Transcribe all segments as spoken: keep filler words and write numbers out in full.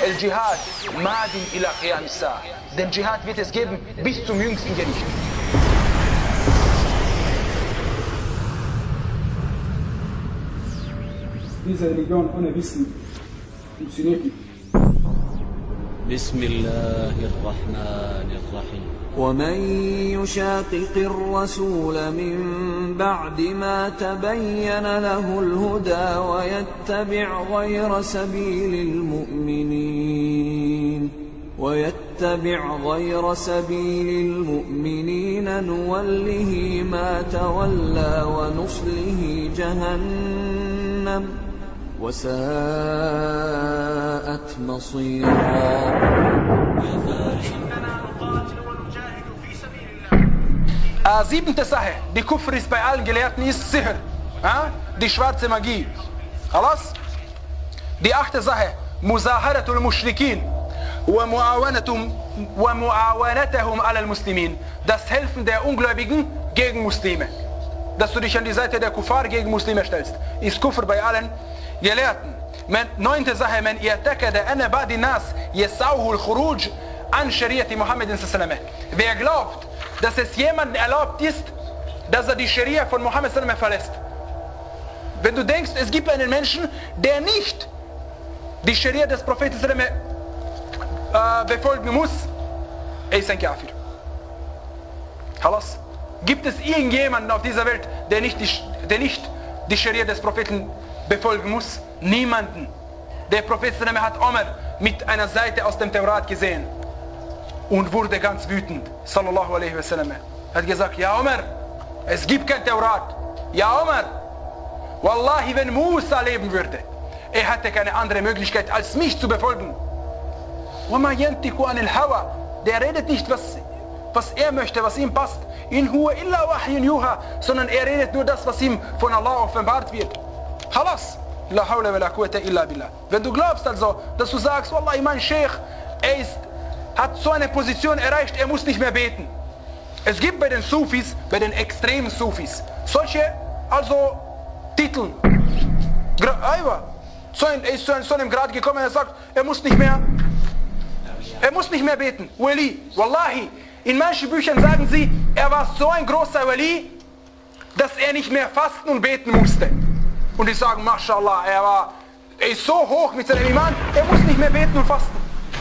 El Jihad madin ila qiyam as-sa'a. Den Jihad wird es geben bis zum jüngsten Gericht. Diese Religion ohne Wissen funktioniert nicht. بسم الله الرحمن الرحيم ومن يشاقق الرسول من بعد ما تبين له الهدى ويتبع غير سبيل المؤمنين ويتبع غير سبيل المؤمنين نوله ما تولى ونصله جهنم وساءت مصيرا. Äh, siebente Sache, die Kufr ist bei allen Gelehrten, ist Sihr, äh? die schwarze Magie. Alles? Die achte Sache, Muzaharatul Mushrikin wa mu'awanatahum ala al-Muslimin, das Helfen der Ungläubigen gegen Muslime. Dass du dich an die Seite der Kuffar gegen Muslime stellst, ist Kufr bei allen Gelehrten. Neunte Sache, man i'takada anna ba'di nas yas'uhu al-khuruj an Shariati Muhammadin sallallahu alaihi wasallam. Wer glaubt, dass es jemandem erlaubt ist, dass er die Scharia von Mohammed sallallahu alaihi wasallam verlässt. Wenn du denkst, es gibt einen Menschen, der nicht die Scharia des Propheten sallallahu alaihi wasallam äh, befolgen muss, er ist ein Kafir. Halas? Gibt es irgendjemanden auf dieser Welt, der nicht die, der nicht die Scharia des Propheten befolgen muss? Niemanden. Der Prophet sallallahu alaihi wasallam hat Omar mit einer Seite aus dem Taurat gesehen und wurde ganz wütend. Sallallahu alaihi wasallam. Hat gesagt, ja Omar, es gibt kein Taurat. Ja Omar, Wallahi, wenn Musa leben würde, er hatte keine andere Möglichkeit, als mich zu befolgen. وَمَا يَنْتِقُ عَنِ الْهَوَى. Der redet nicht, was, was er möchte, was ihm passt. In huwa illa wahyun yuha, sondern er redet nur das, was ihm von Allah offenbart wird. Halas. La hawla wa la quwwata illa billah. Wenn du glaubst also, dass du sagst, Wallahi, mein Sheikh, er ist, hat so eine Position erreicht, er muss nicht mehr beten. Es gibt bei den Sufis, bei den extremen Sufis, solche, also, Titel. Gra so ein, er ist zu so einem Grad gekommen, er sagt, er muss nicht mehr, er muss nicht mehr beten. Wali, Wallahi, in manchen Büchern sagen sie, er war so ein großer Wali, dass er nicht mehr fasten und beten musste. Und die sagen, Mashallah, er war, er ist so hoch mit seinem Iman, er muss nicht mehr beten und fasten.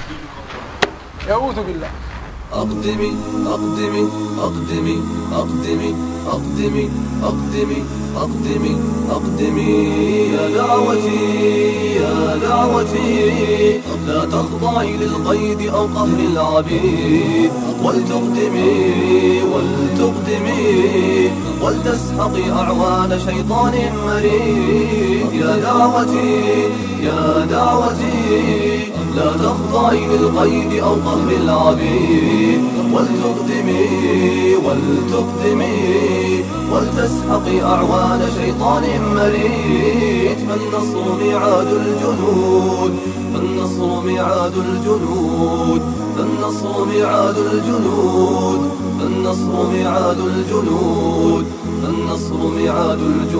A'udhu billah. أقدمي أقدمي أقدمي أقدمي أقدمي أقدمي أقدمي أقدمي يا دعوتي يا دعوتي لا تخضعي للقيد أو قهر العبيد ولتقدمي ولتقدمي ولتسحقي أعوان شيطان مريد يا دعوتي يا دعوتي لا تخضعي للقيد أو قهر العبيد ولتقدمي ولتقدمي ولتسحقي أعوان شيطان مريد فالنصر ميعاد الجنود فالنصر ميعاد الجنود فالنصر ميعاد الجنود فالنصر ميعاد الجنود فالنصر ميعاد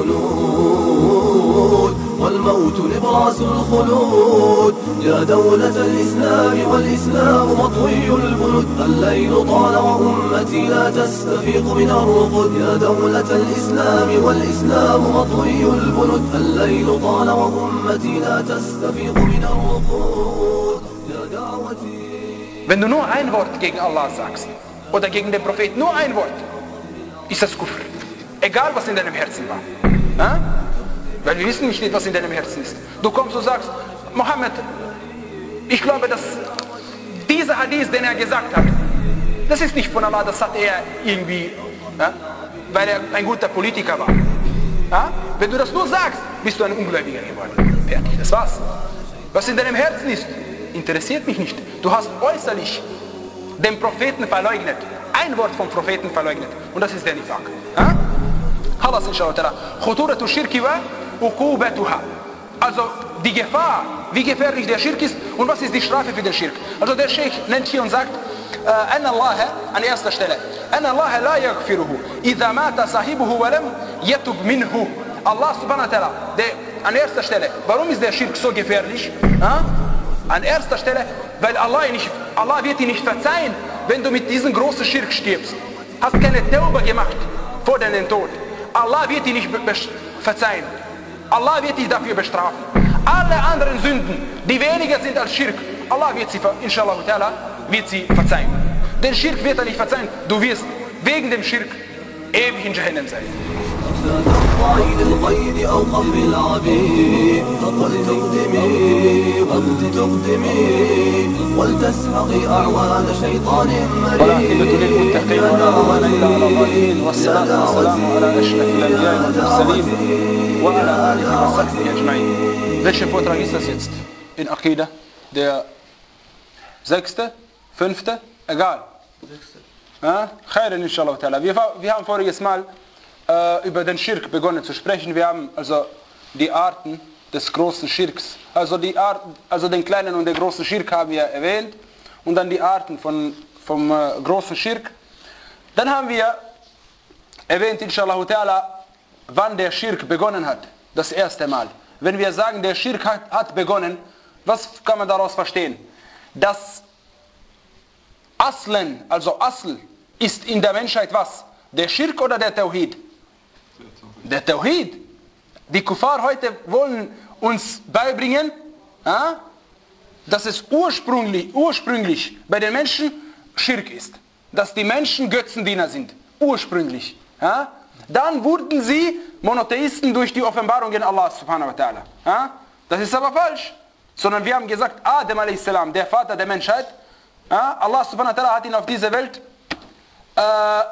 الجنود والموت نبراس الخلود يا دولة الإسلام والإسلام مطوي البلد الليل طال وأمتي لا تستفيق من الرقد يا دولة الإسلام والإسلام مطوي البلد الليل طال وأمتي لا تستفيق من الرقد يا دعوتي. Wenn du nur ein Wort gegen Allah sagst oder gegen den Propheten, nur ein Wort, ist das Kufr. Egal was in deinem Herzen war. Ha? Weil wir wissen nicht, was in deinem Herzen ist. Du kommst und sagst, Mohammed, ich glaube, dass dieser Hadith, den er gesagt hat, das ist nicht von Allah, das hat er irgendwie, ja, weil er ein guter Politiker war. Ja? Wenn du das nur sagst, bist du ein Ungläubiger geworden. Fertig, das war's. Was in deinem Herzen ist, interessiert mich nicht. Du hast äußerlich den Propheten verleugnet. Ein Wort vom Propheten verleugnet. Und das ist der Nifaq. Ja? Khalas inshallah ta'ala. Khuturatu shirki wa uqubatuha. Also die Gefahr, wie gefährlich der Schirk ist und was ist die Strafe für den Schirk. Also der Sheikh nennt hier und sagt, أن الله an erster Stelle, أن الله لا يغفره إذا مات صاحبه ولم يتب منه. Allah subhanahu wa ta'ala, an erster Stelle, warum ist der Schirk so gefährlich? Ha? An erster Stelle, weil Allah, nicht, Allah wird dir nicht verzeihen, wenn du mit diesem großen Schirk stirbst. Hast keine Tauba gemacht vor deinem Tod. Allah wird dir nicht verzeihen. Allah wird dich dafür bestrafen. Alle anderen Sünden, die weniger sind als Schirk, Allah wird sie, inshallah ta'ala, wird sie verzeihen. Den Schirk wird er nicht verzeihen. Du wirst wegen dem Schirk ewig in Jahannam sein. لا تخضعي للقيد أو قهر العبيد فقد تقدمي وقد تقدمي ولتسحقي أعوان شيطان مريد. والعاقبة للمتقين ولا عدوان إلا على الظالمين والصلاة والسلام على أشرف الأنبياء والمرسلين وعلى آله وصحبه أجمعين. Welcher Vortrag ist das jetzt in Aqida? Der sechste? Fünfte? Egal. Ja? Khairan inshallah ta'ala. Wir, wir haben voriges Mal äh, über den Schirk begonnen zu sprechen. Wir haben also die Arten des großen Schirks, also, die Arten, also den kleinen und den großen Schirk haben wir erwähnt und dann die Arten von, vom äh, großen Schirk. Dann haben wir erwähnt inshallah ta'ala, wann der Schirk begonnen hat, das erste Mal. Wenn wir sagen, der Schirk hat, hat begonnen, was kann man daraus verstehen? Das Aslen, also Asl, ist in der Menschheit was? Der Schirk oder der Tawhid? Der Tawhid. Die Kuffar heute wollen uns beibringen, äh, dass es ursprünglich, ursprünglich bei den Menschen Schirk ist. Dass die Menschen Götzendiener sind. Ursprünglich. Äh. Dann wurden sie Monotheisten durch die Offenbarungen Allahs subhanahu wa ta'ala. Äh. Das ist aber falsch. Sondern wir haben gesagt, Adam a s, der Vater der Menschheit, äh, Allah subhanahu wa ta'ala hat ihn auf diese Welt äh,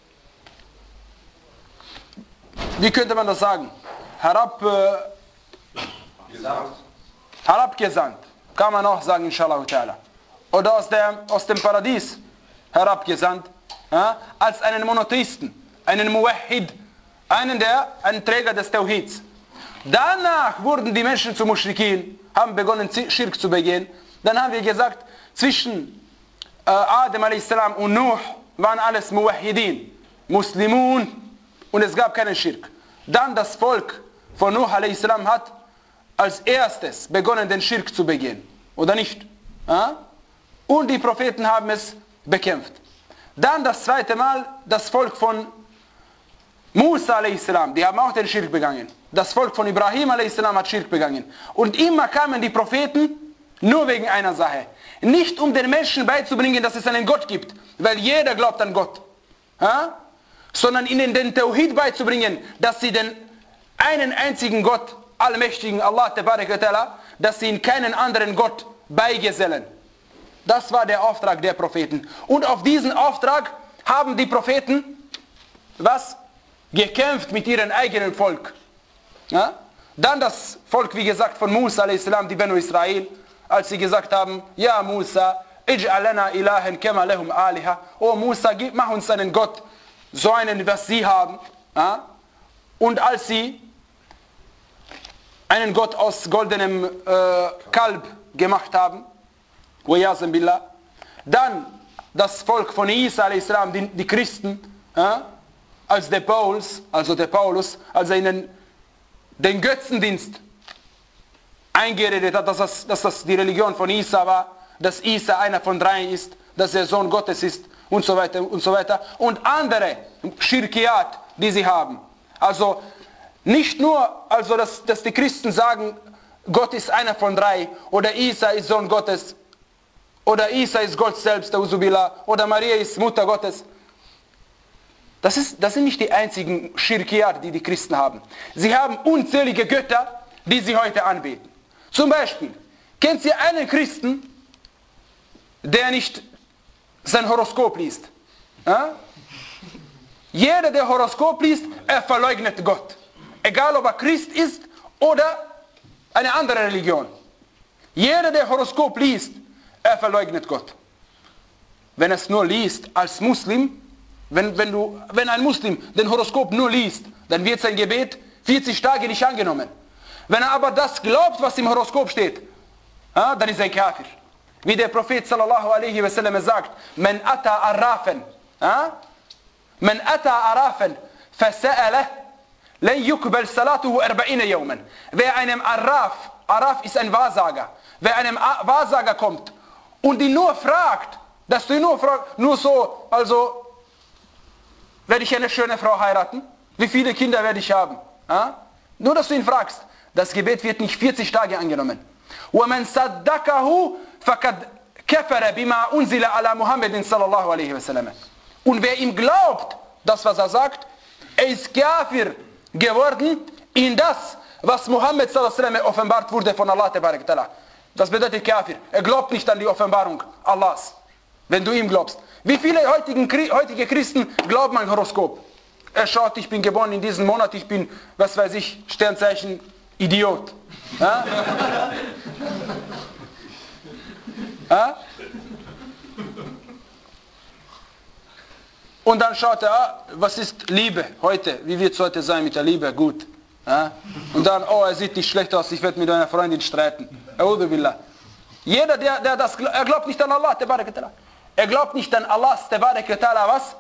wie könnte man das sagen? Herab, äh, herabgesandt. Kann man auch sagen, inshallah ta'ala. Oder aus, der, aus dem Paradies herabgesandt. Ja, als einen Monotheisten, einen Muwahhid, einen, der, einen Träger des Tawhids. Danach wurden die Menschen zu Mushrikin, haben begonnen Schirk zu begehen. Dann haben wir gesagt, zwischen äh, Adam a s und Nuh waren alles Muwahhidin, Muslimun, und es gab keinen Schirk. Dann das Volk von Nuh a s hat als erstes begonnen, den Schirk zu begehen. Oder nicht? Ja? Und die Propheten haben es bekämpft. Dann das zweite Mal das Volk von Musa a s, die haben auch den Schirk begangen. Das Volk von Ibrahim a s hat Schirk begangen. Und immer kamen die Propheten nur wegen einer Sache. Nicht um den Menschen beizubringen, dass es einen Gott gibt, weil jeder glaubt an Gott. Ja? Sondern ihnen den Tawhid beizubringen, dass sie den einen einzigen Gott, allmächtigen Allah, dass sie in keinen anderen Gott beigesellen. Das war der Auftrag der Propheten. Und auf diesen Auftrag haben die Propheten was? Gekämpft mit ihrem eigenen Volk. Ja? Dann das Volk, wie gesagt, von Musa a s, die Benu Israel, als sie gesagt haben, ja Musa, ij'al lana ilahan kama lahum aliha. Oh Musa, gib, mach uns einen Gott, so einen, was sie haben. Ja? Und als sie einen Gott aus goldenem äh, Kalb gemacht haben, dann das Volk von Isa a s, die, die Christen, ja? als der Paulus, also der Paulus, als er ihnen den Götzendienst eingeredet hat, dass das, dass das die Religion von Isa war, dass Isa einer von drei ist, dass er Sohn Gottes ist und so weiter und so weiter. Und andere Schirkiat, die sie haben. Also nicht nur, also dass, dass die Christen sagen, Gott ist einer von drei oder Isa ist Sohn Gottes oder Isa ist Gott selbst, oder Maria ist Mutter Gottes. Das, ist, das sind nicht die einzigen Schirkiat, die die Christen haben. Sie haben unzählige Götter, die sie heute anbeten. Zum Beispiel, kennt ihr einen Christen, der nicht sein Horoskop liest? Ja? Jeder, der Horoskop liest, er verleugnet Gott. Egal, ob er Christ ist oder eine andere Religion. Jeder, der Horoskop liest, er verleugnet Gott. Wenn er es nur liest als Muslim, wenn, wenn, du, wenn ein Muslim den Horoskop nur liest, dann wird sein Gebet vierzig Tage nicht angenommen. Wenn er aber das glaubt, was im Horoskop steht, ja, dann ist er ein Kafir. Wie der Prophet sallallahu alaihi wasallam sagt, Man ata arrafen, ja? Man ata arrafen, fasa'alah, lan yukbal salatuhu arba'ina yawman. Wer einem Arraf Araf ist ein Wahrsager. Wer einem Wahrsager kommt und ihn nur fragt, dass du ihn nur fragst, nur so, also, werde ich eine schöne Frau heiraten? Wie viele Kinder werde ich haben? Ja? Nur, dass du ihn fragst. Das Gebet wird nicht vierzig Tage angenommen. وَمَنْ صَدَّقَهُ فَقَدْ كَفَرَ بِمَا أُنزِلَ عَلَى مُحَمَّدٍ صَلَى اللَّهُ عَلَيْهِ وَسَلَّمَ. Und wer ihm glaubt, das, was er sagt, er ist Kafir geworden in das, was Muhammad sallallahu alaihi wasallam offenbart wurde von Allah tabarak ta'ala. Das bedeutet Kafir. Er glaubt nicht an die Offenbarung Allahs, wenn du ihm glaubst. Wie viele heutigen, heutige Christen glauben an Horoskop? Er schaut, ich bin geboren in diesem Monat, ich bin, was weiß ich, Sternzeichen, Idiot. Ja? Ja? Und dann schaut er, ah, was ist Liebe heute? Wie wird es heute sein mit der Liebe? Gut. Ja? Und dann, oh, er sieht nicht schlecht aus, ich werde mit einer Freundin streiten. A'udhu billah. Jeder, der, der das er glaubt nicht an Allah, er glaubt nicht an Allahs, was?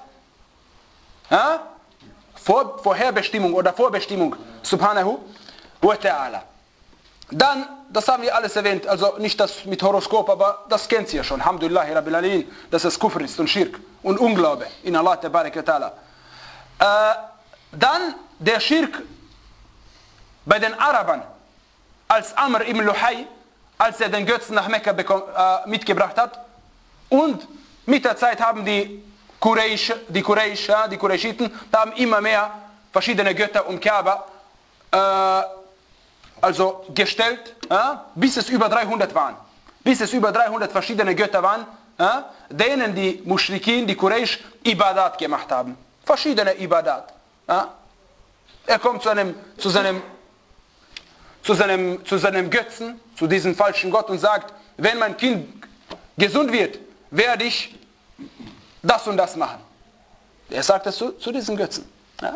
Ja? Vor, Vorherbestimmung oder Vorbestimmung, subhanahu wa ta'ala. Dann, das haben wir alles erwähnt, also nicht das mit Horoskop, aber das kennt ihr schon, alhamdulillah, Rabbil Alamin, dass es Kufr ist und Schirk und Unglaube in Allah tabarak wa ta'ala. Äh, dann der Schirk bei den Arabern, als Amr ibn Luhay, als er den Götzen nach Mekka bekom, äh, mitgebracht hat, und mit der Zeit haben die Quraysh, die Quraysh, ja, die Qurayshiten, haben immer mehr verschiedene Götter um Kaaba äh, also gestellt, ja, bis es über dreihundert waren. Bis es über dreihundert verschiedene Götter waren, ja, denen die Mushrikin, die Quraysh, Ibadat gemacht haben. Verschiedene Ibadat. Ja. Er kommt zu einem, zu seinem, zu seinem, zu seinem Götzen, zu diesem falschen Gott und sagt, wenn mein Kind gesund wird, werde ich das und das machen. Er sagt es zu, zu diesen Götzen. Ja.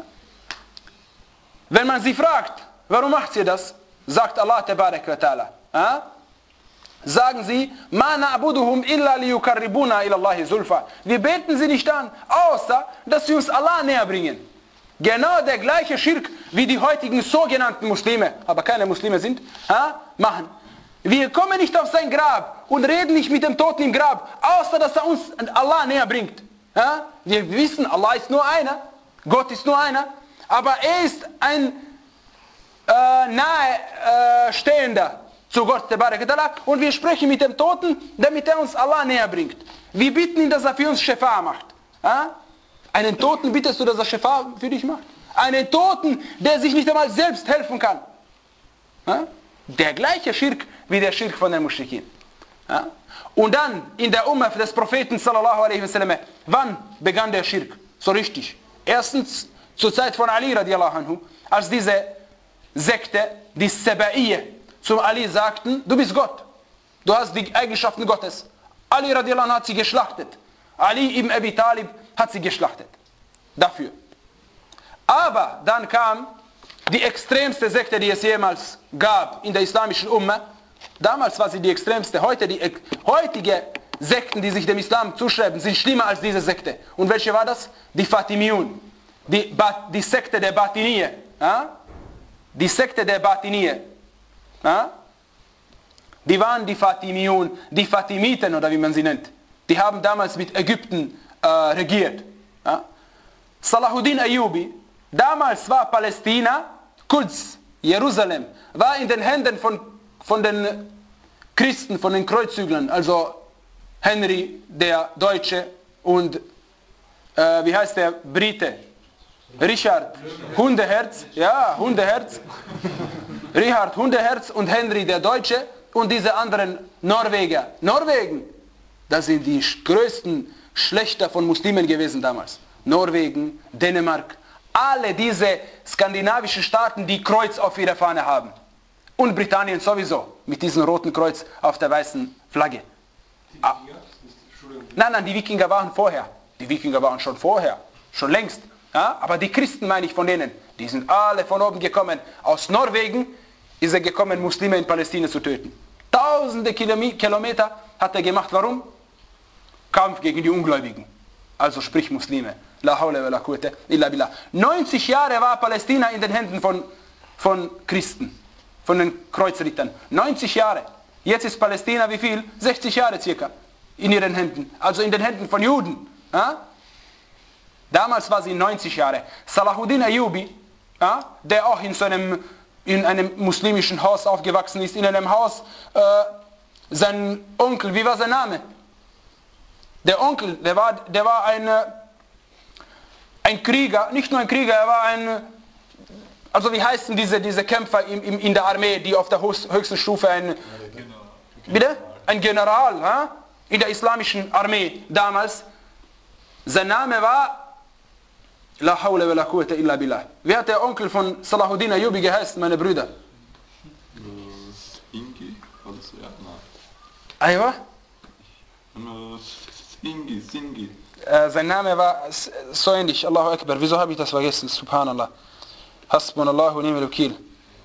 Wenn man sie fragt, warum macht ihr das? Sagt Allah tabarak wa ta'ala. Ja? Sagen sie, ma na'buduhum illa liyukarribuna ila Allahi zulfa. Wir beten sie nicht an, außer dass sie uns Allah näher bringen. Genau der gleiche Schirk, wie die heutigen sogenannten Muslime, aber keine Muslime sind, ja, machen. Wir kommen nicht auf sein Grab und reden nicht mit dem Toten im Grab, außer dass er uns Allah näher bringt. Ja? Wir wissen, Allah ist nur einer, Gott ist nur einer, aber er ist ein äh, nahe äh, stehender zu Gott und wir sprechen mit dem Toten, damit er uns Allah näher bringt. Wir bitten ihn, dass er für uns Shafa macht. Ja? Einen Toten bittest du, dass er Shafa für dich macht? Einen Toten, der sich nicht einmal selbst helfen kann. Ja? Der gleiche Schirk wie der Schirk von den Mushrikin. Ja? Und dann in der Ummah des Propheten sallallahu alaihi wasallam, wann begann der Schirk? So richtig. Erstens zur Zeit von Ali radiallahu anhu, als diese Sekte, die Saba'iyya, zum Ali sagten, du bist Gott. Du hast die Eigenschaften Gottes. Ali radiallahu anhu hat sie geschlachtet. Ali ibn Abi Talib hat sie geschlachtet. Dafür. Aber dann kam die extremste Sekte, die es jemals gab in der islamischen Ummah. Damals war sie die extremste. Heute die heutige Sekten, die sich dem Islam zuschreiben, sind schlimmer als diese Sekte. Und welche war das? Die Fatimiyun. Die, die Sekte der Batiniyya. Ja? Die Sekte der Batiniyya. Ja? Die waren die Fatimiyun, die Fatimiten oder wie man sie nennt. Die haben damals mit Ägypten äh, regiert. Ja? Salahuddin Ayyubi, damals war Palästina, Quds, Jerusalem, war in den Händen von, von den Christen, von den Kreuzzüglern, also Henry, der Deutsche und, äh, wie heißt der Brite? Richard Hundeherz, ja, Hundeherz, Richard Hundeherz und Henry der Deutsche und diese anderen Norweger. Norwegen, das sind die größten Schlechter von Muslimen gewesen damals. Norwegen, Dänemark, alle diese skandinavischen Staaten, die Kreuz auf ihrer Fahne haben. Und Britannien sowieso, mit diesem roten Kreuz auf der weißen Flagge. Ah. Nein, nein, die Wikinger waren vorher. Die Wikinger waren schon vorher, schon längst. Ja, aber die Christen, meine ich von denen, die sind alle von oben gekommen. Aus Norwegen ist er gekommen, Muslime in Palästina zu töten. Tausende Kilometer hat er gemacht. Warum? Kampf gegen die Ungläubigen. Also sprich Muslime. La hawla wa la quwwata illa billah. neunzig Jahre war Palästina in den Händen von, von Christen. von den Kreuzrittern. neunzig Jahre. Jetzt ist Palästina wie viel? sechzig Jahre circa in ihren Händen. Also in den Händen von Juden. Ja? Damals war sie neunzig Jahre. Salahuddin Ayyubi, ja, der auch in, so einem, in einem muslimischen Haus aufgewachsen ist, in einem Haus, äh, sein Onkel, wie war sein Name? Der Onkel, der war, der war ein, ein Krieger, nicht nur ein Krieger, er war ein, also wie heißen diese, diese Kämpfer in, in, in der Armee, die auf der höchsten Stufe ein, bitte? Ein General, ja? In der islamischen Armee damals. Sein Name war La hawla wa la quwwata illa billah. Wie hat der Onkel von Salahuddin Ayyubi geheißen, meine Brüder? Ingi? Ja, Aywa? Singi, Singi. Äh, sein Name war so ähnlich. Allahu Akbar. Wieso habe ich das vergessen? Subhanallah. Hasbunallahu wa ni'mal wakil.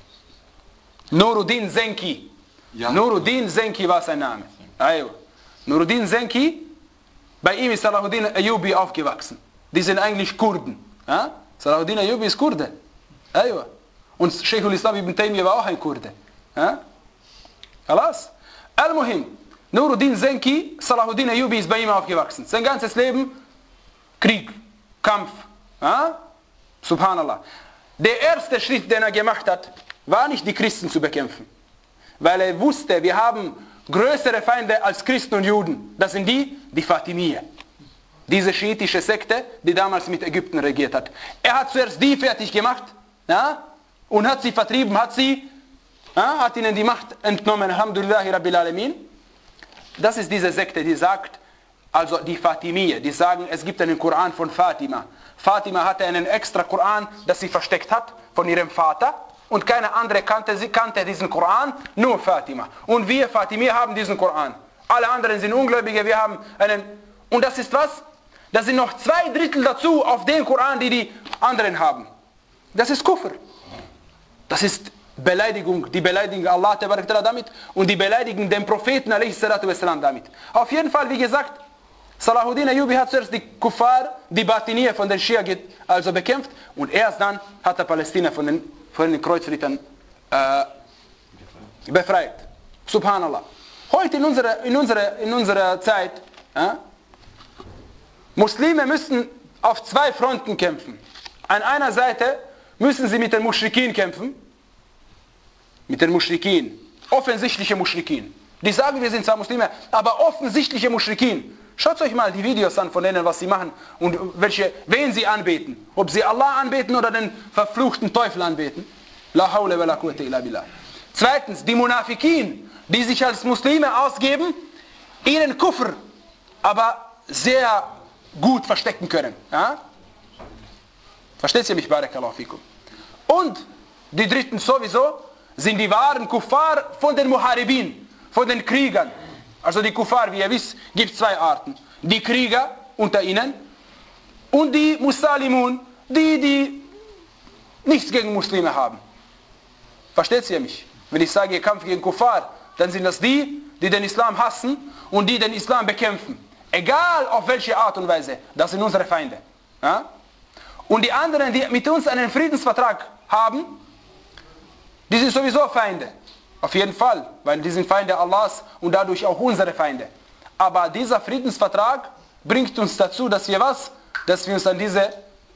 Nuruddin Zenki. Ja. Nuruddin Zenki war sein Name. Aywa. Nuruddin Zenki, bei ihm ist Salahuddin Ayyubi aufgewachsen. Die sind eigentlich Kurden. Ja? Salahuddin Ayyubi ist Kurde. Aywa. Und Sheikhul Islam ibn Taymiyyah war auch ein Kurde. Ja? Alas. Al-Muhim. Nuruddin Zenki, Salahuddin Ayyubi ist bei ihm aufgewachsen. Sein ganzes Leben Krieg, Kampf. Ja? Subhanallah. Der erste Schritt, den er gemacht hat, war nicht die Christen zu bekämpfen. Weil er wusste, wir haben größere Feinde als Christen und Juden. Das sind die, die Fatimiyya. Diese schiitische Sekte, die damals mit Ägypten regiert hat. Er hat zuerst die fertig gemacht, ja, und hat sie vertrieben, hat sie, ja, hat ihnen die Macht entnommen. Alhamdulillahi Rabbil Alamin. Das ist diese Sekte, die sagt, also die Fatimiyya, die sagen, es gibt einen Koran von Fatima. Fatima hatte einen extra Koran, das sie versteckt hat von ihrem Vater. Und keine andere kannte, sie kannte diesen Koran, nur Fatima. Und wir Fatimiyya haben diesen Koran. Alle anderen sind Ungläubige, wir haben einen... Und das ist was? Das sind noch zwei Drittel dazu auf den Koran, die die anderen haben. Das ist Kufr. Das ist Beleidigung. Die beleidigen Allah damit und die beleidigen den Propheten damit. Auf jeden Fall, wie gesagt, Salahuddin Ayyubi hat zuerst die Kuffar, die Batiniyya von den Schia also bekämpft und erst dann hat er Palästina von den, von den Kreuzrittern äh, befreit. Subhanallah. Heute in unserer, in unserer, in unserer Zeit, äh, Muslime müssen auf zwei Fronten kämpfen. An einer Seite müssen sie mit den Muschrikin kämpfen. Mit den Muschrikin. Offensichtliche Muschrikin. Die sagen, wir sind zwar Muslime, aber offensichtliche Muschrikin. Schaut euch mal die Videos an von denen, was sie machen und welche, wen sie anbeten. Ob sie Allah anbeten oder den verfluchten Teufel anbeten. La hawla wa la quwwata illa billah. Zweitens, die Munafikin, die sich als Muslime ausgeben, ihren Kufr aber sehr gut verstecken können. Ja? Versteht ihr mich, Barakallahu fikum? Und die dritten sowieso sind die wahren Kuffar von den Muharibin, von den Kriegern. Also die Kuffar, wie ihr wisst, gibt es zwei Arten. Die Krieger unter ihnen und die Musalimun, die, die nichts gegen Muslime haben. Versteht ihr mich? Wenn ich sage, ihr Kampf gegen Kuffar, dann sind das die, die den Islam hassen und die den Islam bekämpfen. Egal auf welche Art und Weise, das sind unsere Feinde. Ja? Und die anderen, die mit uns einen Friedensvertrag haben, die sind sowieso Feinde. Auf jeden Fall, weil die sind Feinde Allahs und dadurch auch unsere Feinde. Aber dieser Friedensvertrag bringt uns dazu, dass wir was? Dass wir uns an diese,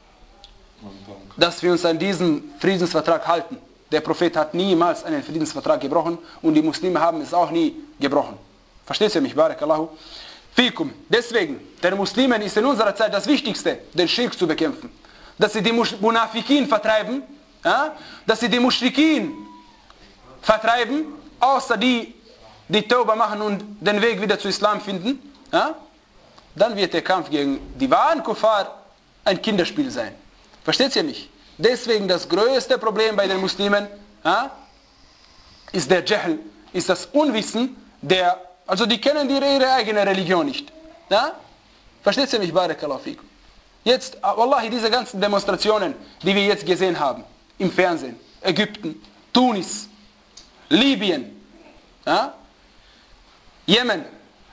dass wir uns an diesen Friedensvertrag halten. Der Prophet hat niemals einen Friedensvertrag gebrochen und die Muslime haben es auch nie gebrochen. Versteht ihr mich? Barakallahu fikum. Deswegen, den Muslimen ist in unserer Zeit das Wichtigste, den Schirk zu bekämpfen. Dass sie die Munafikin vertreiben, ja? Dass sie die Muschrikin vertreiben, außer die, die Tauba machen und den Weg wieder zu Islam finden, ja? Dann wird der Kampf gegen die wahren Kuffar ein Kinderspiel sein. Versteht ihr mich? Deswegen das größte Problem bei den Muslimen, ja, ist der Jahl, ist das Unwissen, der, also die kennen ihre, ihre eigene Religion nicht. Ja? Versteht ihr mich? Barakallahu fikum. Jetzt, wallahi, diese ganzen Demonstrationen, die wir jetzt gesehen haben, im Fernsehen, Ägypten, Tunis, Libyen, ja? Jemen,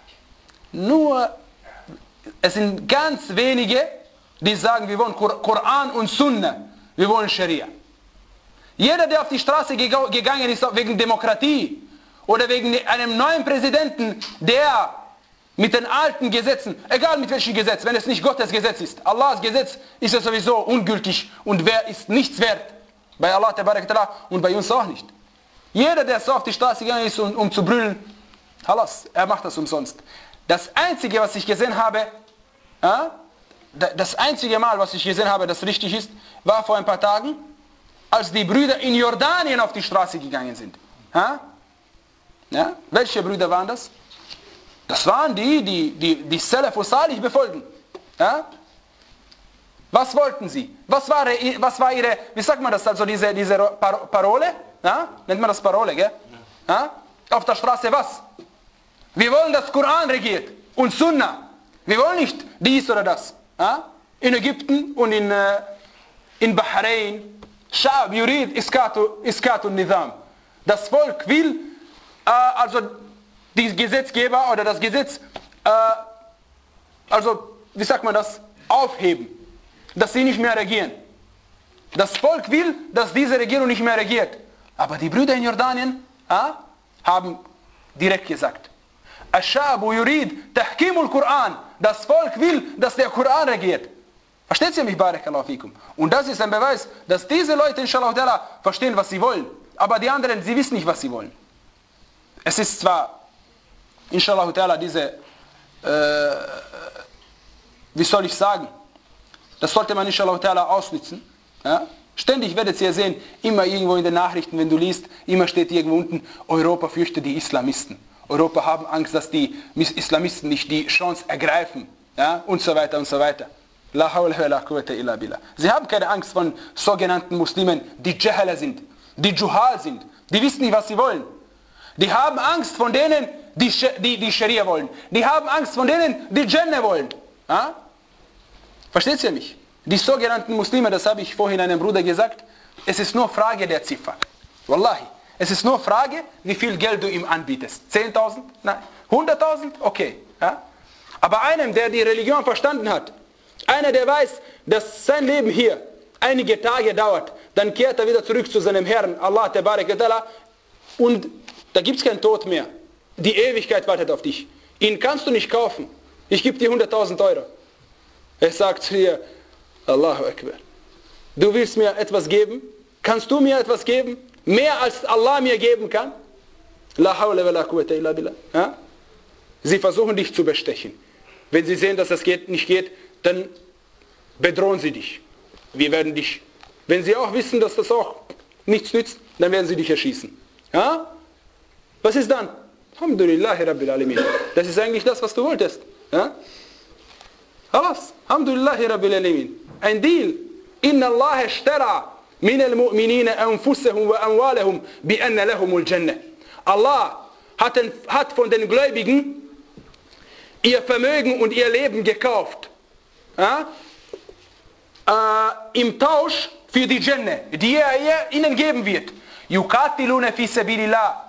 nur, es sind ganz wenige, die sagen, wir wollen Koran und Sunna, wir wollen Scharia. Jeder, der auf die Straße gegangen ist wegen Demokratie oder wegen einem neuen Präsidenten, der mit den alten Gesetzen, egal mit welchem Gesetz, wenn es nicht Gottes Gesetz ist, Allahs Gesetz, ist es sowieso ungültig und wer ist nichts wert. Bei Allah und bei uns auch nicht. Jeder, der so auf die Straße gegangen ist, um, um zu brüllen, Halas, er macht das umsonst. Das Einzige, was ich gesehen habe, äh, das einzige Mal, was ich gesehen habe, das richtig ist, war vor ein paar Tagen, als die Brüder in Jordanien auf die Straße gegangen sind. Ha? Ja? Welche Brüder waren das? Das waren die, die die, die Salaf und Salih befolgen. Ja? Was wollten sie? Was war, was war ihre, wie sagt man das, also diese, diese Parole? Ja? Nennt man das Parole, gell? Ja? Auf der Straße was? Wir wollen, dass Koran regiert und Sunna. Wir wollen nicht dies oder das. Ja? In Ägypten und in, äh, in Bahrain. Sha'b yurid iskatu, iskatu nizam. Das Volk will, äh, also die Gesetzgeber oder das Gesetz, äh, also wie sagt man das, aufheben, dass sie nicht mehr regieren. Das Volk will, dass diese Regierung nicht mehr regiert. Aber die Brüder in Jordanien äh, haben direkt gesagt, Ash-Sha'bu yurid tahkimul Quran. Das Volk will, dass der Koran regiert. Versteht ihr mich, Barakallahu fikum? Und das ist ein Beweis, dass diese Leute, inshallah, verstehen, was sie wollen. Aber die anderen, sie wissen nicht, was sie wollen. Es ist zwar, inshallah, diese, äh, wie soll ich sagen, das sollte man, inshallah, ausnutzen. Ja? Ständig werdet ihr sehen, immer irgendwo in den Nachrichten, wenn du liest, immer steht irgendwo unten, Europa fürchtet die Islamisten. Europa haben Angst, dass die Islamisten nicht die Chance ergreifen. Ja? Und so weiter und so weiter. La hawla wa la quwwata illa billah. Sie haben keine Angst von sogenannten Muslimen, die Jahala sind, die Juhal sind, die wissen nicht, was sie wollen. Die haben Angst von denen, die, die, die Scharia wollen. Die haben Angst von denen, die Jannah wollen. Ja? Versteht ihr mich? Die sogenannten Muslime, das habe ich vorhin einem Bruder gesagt, es ist nur Frage der Ziffer. Wallahi. Es ist nur Frage, wie viel Geld du ihm anbietest. zehntausend? Nein. hunderttausend? Okay. Ja? Aber einem, der die Religion verstanden hat, einer, der weiß, dass sein Leben hier einige Tage dauert, dann kehrt er wieder zurück zu seinem Herrn, Allah Tabarak wa Ta'ala, und da gibt es keinen Tod mehr. Die Ewigkeit wartet auf dich. Ihn kannst du nicht kaufen. Ich gebe dir hunderttausend Euro. Er sagt hier, Allahu Akbar. Du willst mir etwas geben? Kannst du mir etwas geben? Mehr als Allah mir geben kann? La hawla wa la quwwata illa billah. Ja? Sie versuchen dich zu bestechen. Wenn sie sehen, dass das geht, nicht geht, dann bedrohen sie dich. Wir werden dich, wenn sie auch wissen, dass das auch nichts nützt, dann werden sie dich erschießen. Ja? Was ist dann? Alhamdulillahi Rabbil Alamin. Das ist eigentlich das, was du wolltest. Ja? Halas. Alhamdulillahi Rabbil Alamin. Ein Deal. Inna Allah ishtara min al-mu'minina anfusahum wa amwalahum bi anna lahumul Jannah. Allah hat, hat von den Gläubigen ihr Vermögen und ihr Leben gekauft. Ja? Äh, im Tausch für die Jannah, die er ihnen geben wird. Yuqatiluna fi sabilillah.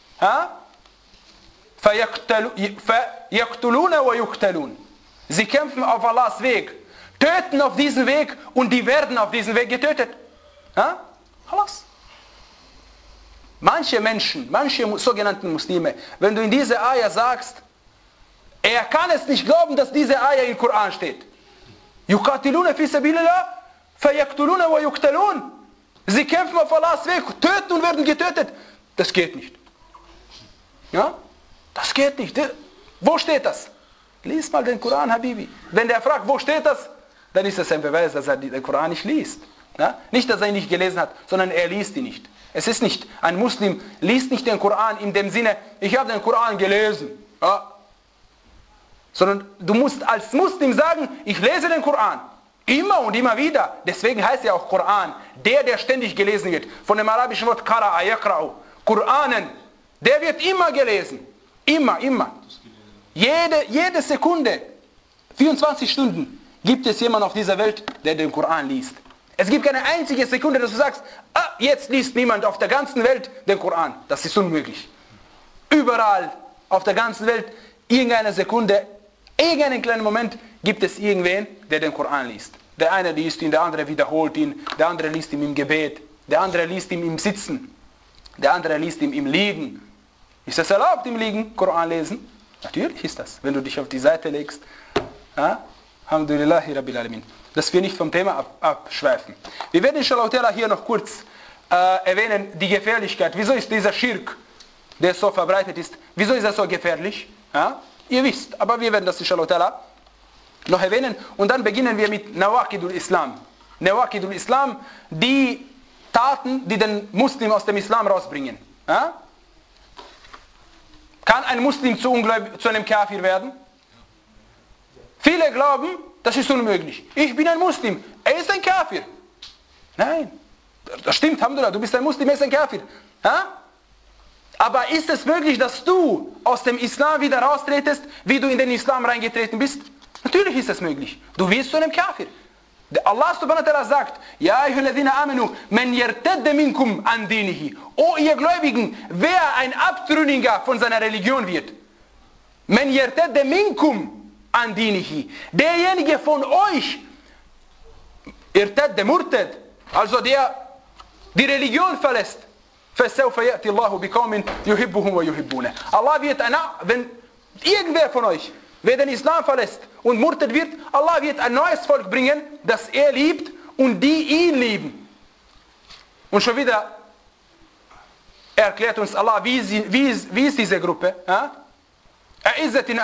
Fayaqtuluna wa yuqtalun. Sie kämpfen auf Allahs Weg, töten auf diesen Weg und die werden auf diesen Weg getötet. Ja? Alles. Manche Menschen, manche sogenannten Muslime, wenn du in diese Ayah sagst, er kann es nicht glauben, dass diese Ayah im Koran steht. Yuqatiluna fi sabilillah, fayaqtuluna wa yuqtalun. Sie kämpfen auf Allahs Weg, töten und werden getötet. Das geht nicht. Ja? Das geht nicht. Wo steht das? Lies mal den Koran, Habibi. Wenn der fragt, wo steht das, dann ist das ein Beweis, dass er den Koran nicht liest. Ja? Nicht, dass er ihn nicht gelesen hat, sondern er liest ihn nicht. Es ist nicht, ein Muslim liest nicht den Koran in dem Sinne, ich habe den Koran gelesen. Ja? Sondern du musst als Muslim sagen, ich lese den Koran. Immer und immer wieder. Deswegen heißt er auch Koran. Der, der ständig gelesen wird. Von dem arabischen Wort Qara'a, Yaqra'u. Koranen. Der wird immer gelesen. Immer, immer. Jede, jede Sekunde, vierundzwanzig Stunden, gibt es jemanden auf dieser Welt, der den Koran liest. Es gibt keine einzige Sekunde, dass du sagst, ah, jetzt liest niemand auf der ganzen Welt den Koran. Das ist unmöglich. Überall auf der ganzen Welt, irgendeine Sekunde, irgendeinen kleinen Moment, gibt es irgendwen, der den Koran liest. Der eine liest ihn, der andere wiederholt ihn, der andere liest ihn im Gebet. der andere liest ihm im Sitzen, der andere liest ihm im Liegen. Ist das erlaubt, im Liegen Koran lesen? Natürlich ist das, wenn du dich auf die Seite legst. Ja? Alhamdulillahi Rabbil Alamin. Dass wir nicht vom Thema ab, abschweifen. Wir werden inshallah hier noch kurz äh, erwähnen, die Gefährlichkeit. Wieso ist dieser Schirk, der so verbreitet ist, wieso ist er so gefährlich? Ja? Ihr wisst, aber wir werden das inshallah noch erwähnen. Und dann beginnen wir mit Nawaqidul Islam. Nawaqidul Islam, die Taten, die den Muslim aus dem Islam rausbringen. Ja? Kann ein Muslim zu, Ungläub- zu einem Kafir werden? Viele glauben, das ist unmöglich. Ich bin ein Muslim, er ist ein Kafir. Nein, das stimmt, Alhamdulillah, du bist ein Muslim, er ist ein Kafir. Ja? Aber ist es möglich, dass du aus dem Islam wieder raustretest, wie du in den Islam reingetreten bist? Natürlich ist es möglich. Du wirst zu einem Kafir. Allah subhanahu wa ta'ala sagt, Ja ayyuhalladhina amanu, man yartadda minkum an dinihi. O ihr Gläubigen, wer ein Abtrünniger von seiner Religion wird, man yartadda minkum an dinihi. Derjenige von euch, irtadda murtad, also der die Religion verlässt, فَسَوْفَ يَأْتِ اللَّهُ بِقَوْمٍ يُحِبُّهُمْ وَيُحِبُّونَ. Allah wird, einer, wenn irgendwer von euch, wer den Islam verlässt und murtad wird, Allah wird ein neues Volk bringen, das er liebt und die ihn lieben. Und schon wieder erklärt uns Allah, wie, sie, wie, ist, wie ist diese Gruppe? أَعِزَّةٍ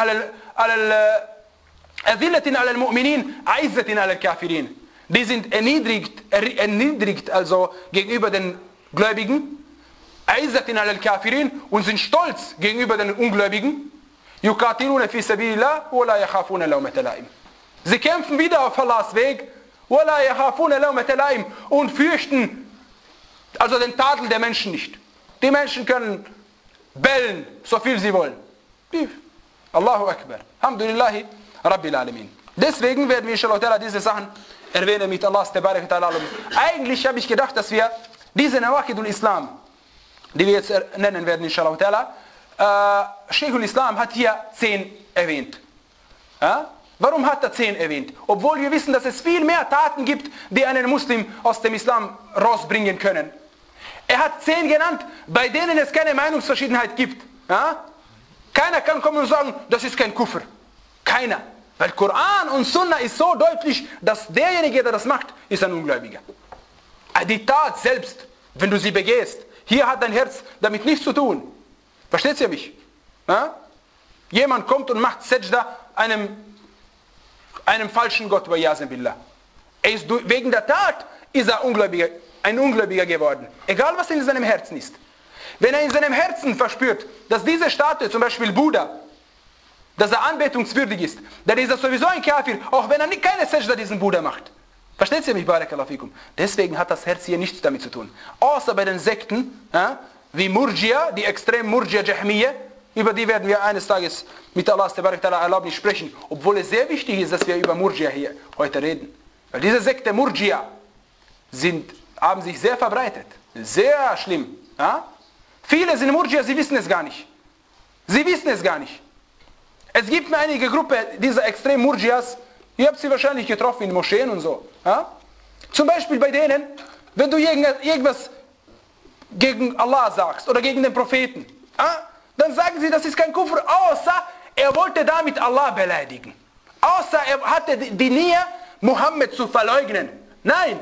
عَلَى الْمُؤْمِنِينَ أَعِزَّةٍ عَلَى الْكَافِرِينَ. Die sind erniedrigt, erniedrigt also gegenüber den Gläubigen, أَعِزَّةٍ عَلَى الْكَافِرِينَ, und sind stolz gegenüber den Ungläubigen. يُقَاتِلُونَ فِي سَبِيلِ اللَّهِ وَلَا يَخَافُونَ لَوْمَةَ لَائِمٍ. Sie kämpfen wieder auf Allahs Weg, وَلَا يَخَافُونَ لَوْمَةَ لَائِمٍ, und fürchten also den Tadel der Menschen nicht. Die Menschen können bellen, so viel sie wollen. Allahu Akbar. Alhamdulillahi Rabbil Alamin. Deswegen werden wir inshallah diese Sachen erwähnen mit Allahs Tabarak wa Ta'ala. Eigentlich habe ich gedacht, dass wir diese Nawaqidul Islam, die wir jetzt nennen werden inshallah ta'ala, äh, Sheikhul Islam hat hier zehn erwähnt. Ja? Warum hat er zehn erwähnt? Obwohl wir wissen, dass es viel mehr Taten gibt, die einen Muslim aus dem Islam rausbringen können. Er hat zehn genannt, bei denen es keine Meinungsverschiedenheit gibt. Ja? Keiner kann kommen und sagen, das ist kein Kufr. Keiner. Weil Koran und Sunna ist so deutlich, dass derjenige, der das macht, ist ein Ungläubiger. Die Tat selbst, wenn du sie begehst, hier hat dein Herz damit nichts zu tun. Versteht ihr mich? Ja? Jemand kommt und macht Sajda einem, einem falschen Gott, er ist, wegen der Tat ist er Ungläubiger, ein Ungläubiger geworden. Egal was in seinem Herzen ist. Wenn er in seinem Herzen verspürt, dass diese Statue, zum Beispiel Buddha, dass er anbetungswürdig ist, dann ist er sowieso ein Kafir, auch wenn er nicht keine Sajda diesen Buddha macht. Versteht ihr mich, Barakallahu fikum? Deswegen hat das Herz hier nichts damit zu tun. Außer bei den Sekten, ja, wie Murjia, die extrem Murjia Jahmiyyah, über die werden wir eines Tages mit Allahs Tabarak Ta'ala Erlaubnis sprechen, obwohl es sehr wichtig ist, dass wir über Murjia hier heute reden. Weil diese Sekte Murjia sind, haben sich sehr verbreitet. Sehr schlimm. Ja? Viele sind Murjia, sie wissen es gar nicht. Sie wissen es gar nicht. Es gibt eine einige Gruppe dieser extrem Murjias, ihr habt sie wahrscheinlich getroffen in Moscheen und so. Ja? Zum Beispiel bei denen, wenn du irgendwas gegen Allah sagst oder gegen den Propheten, ja? Dann sagen sie, das ist kein Kufr, außer er wollte damit Allah beleidigen. Außer er hatte die Nähe, Mohammed zu verleugnen. Nein.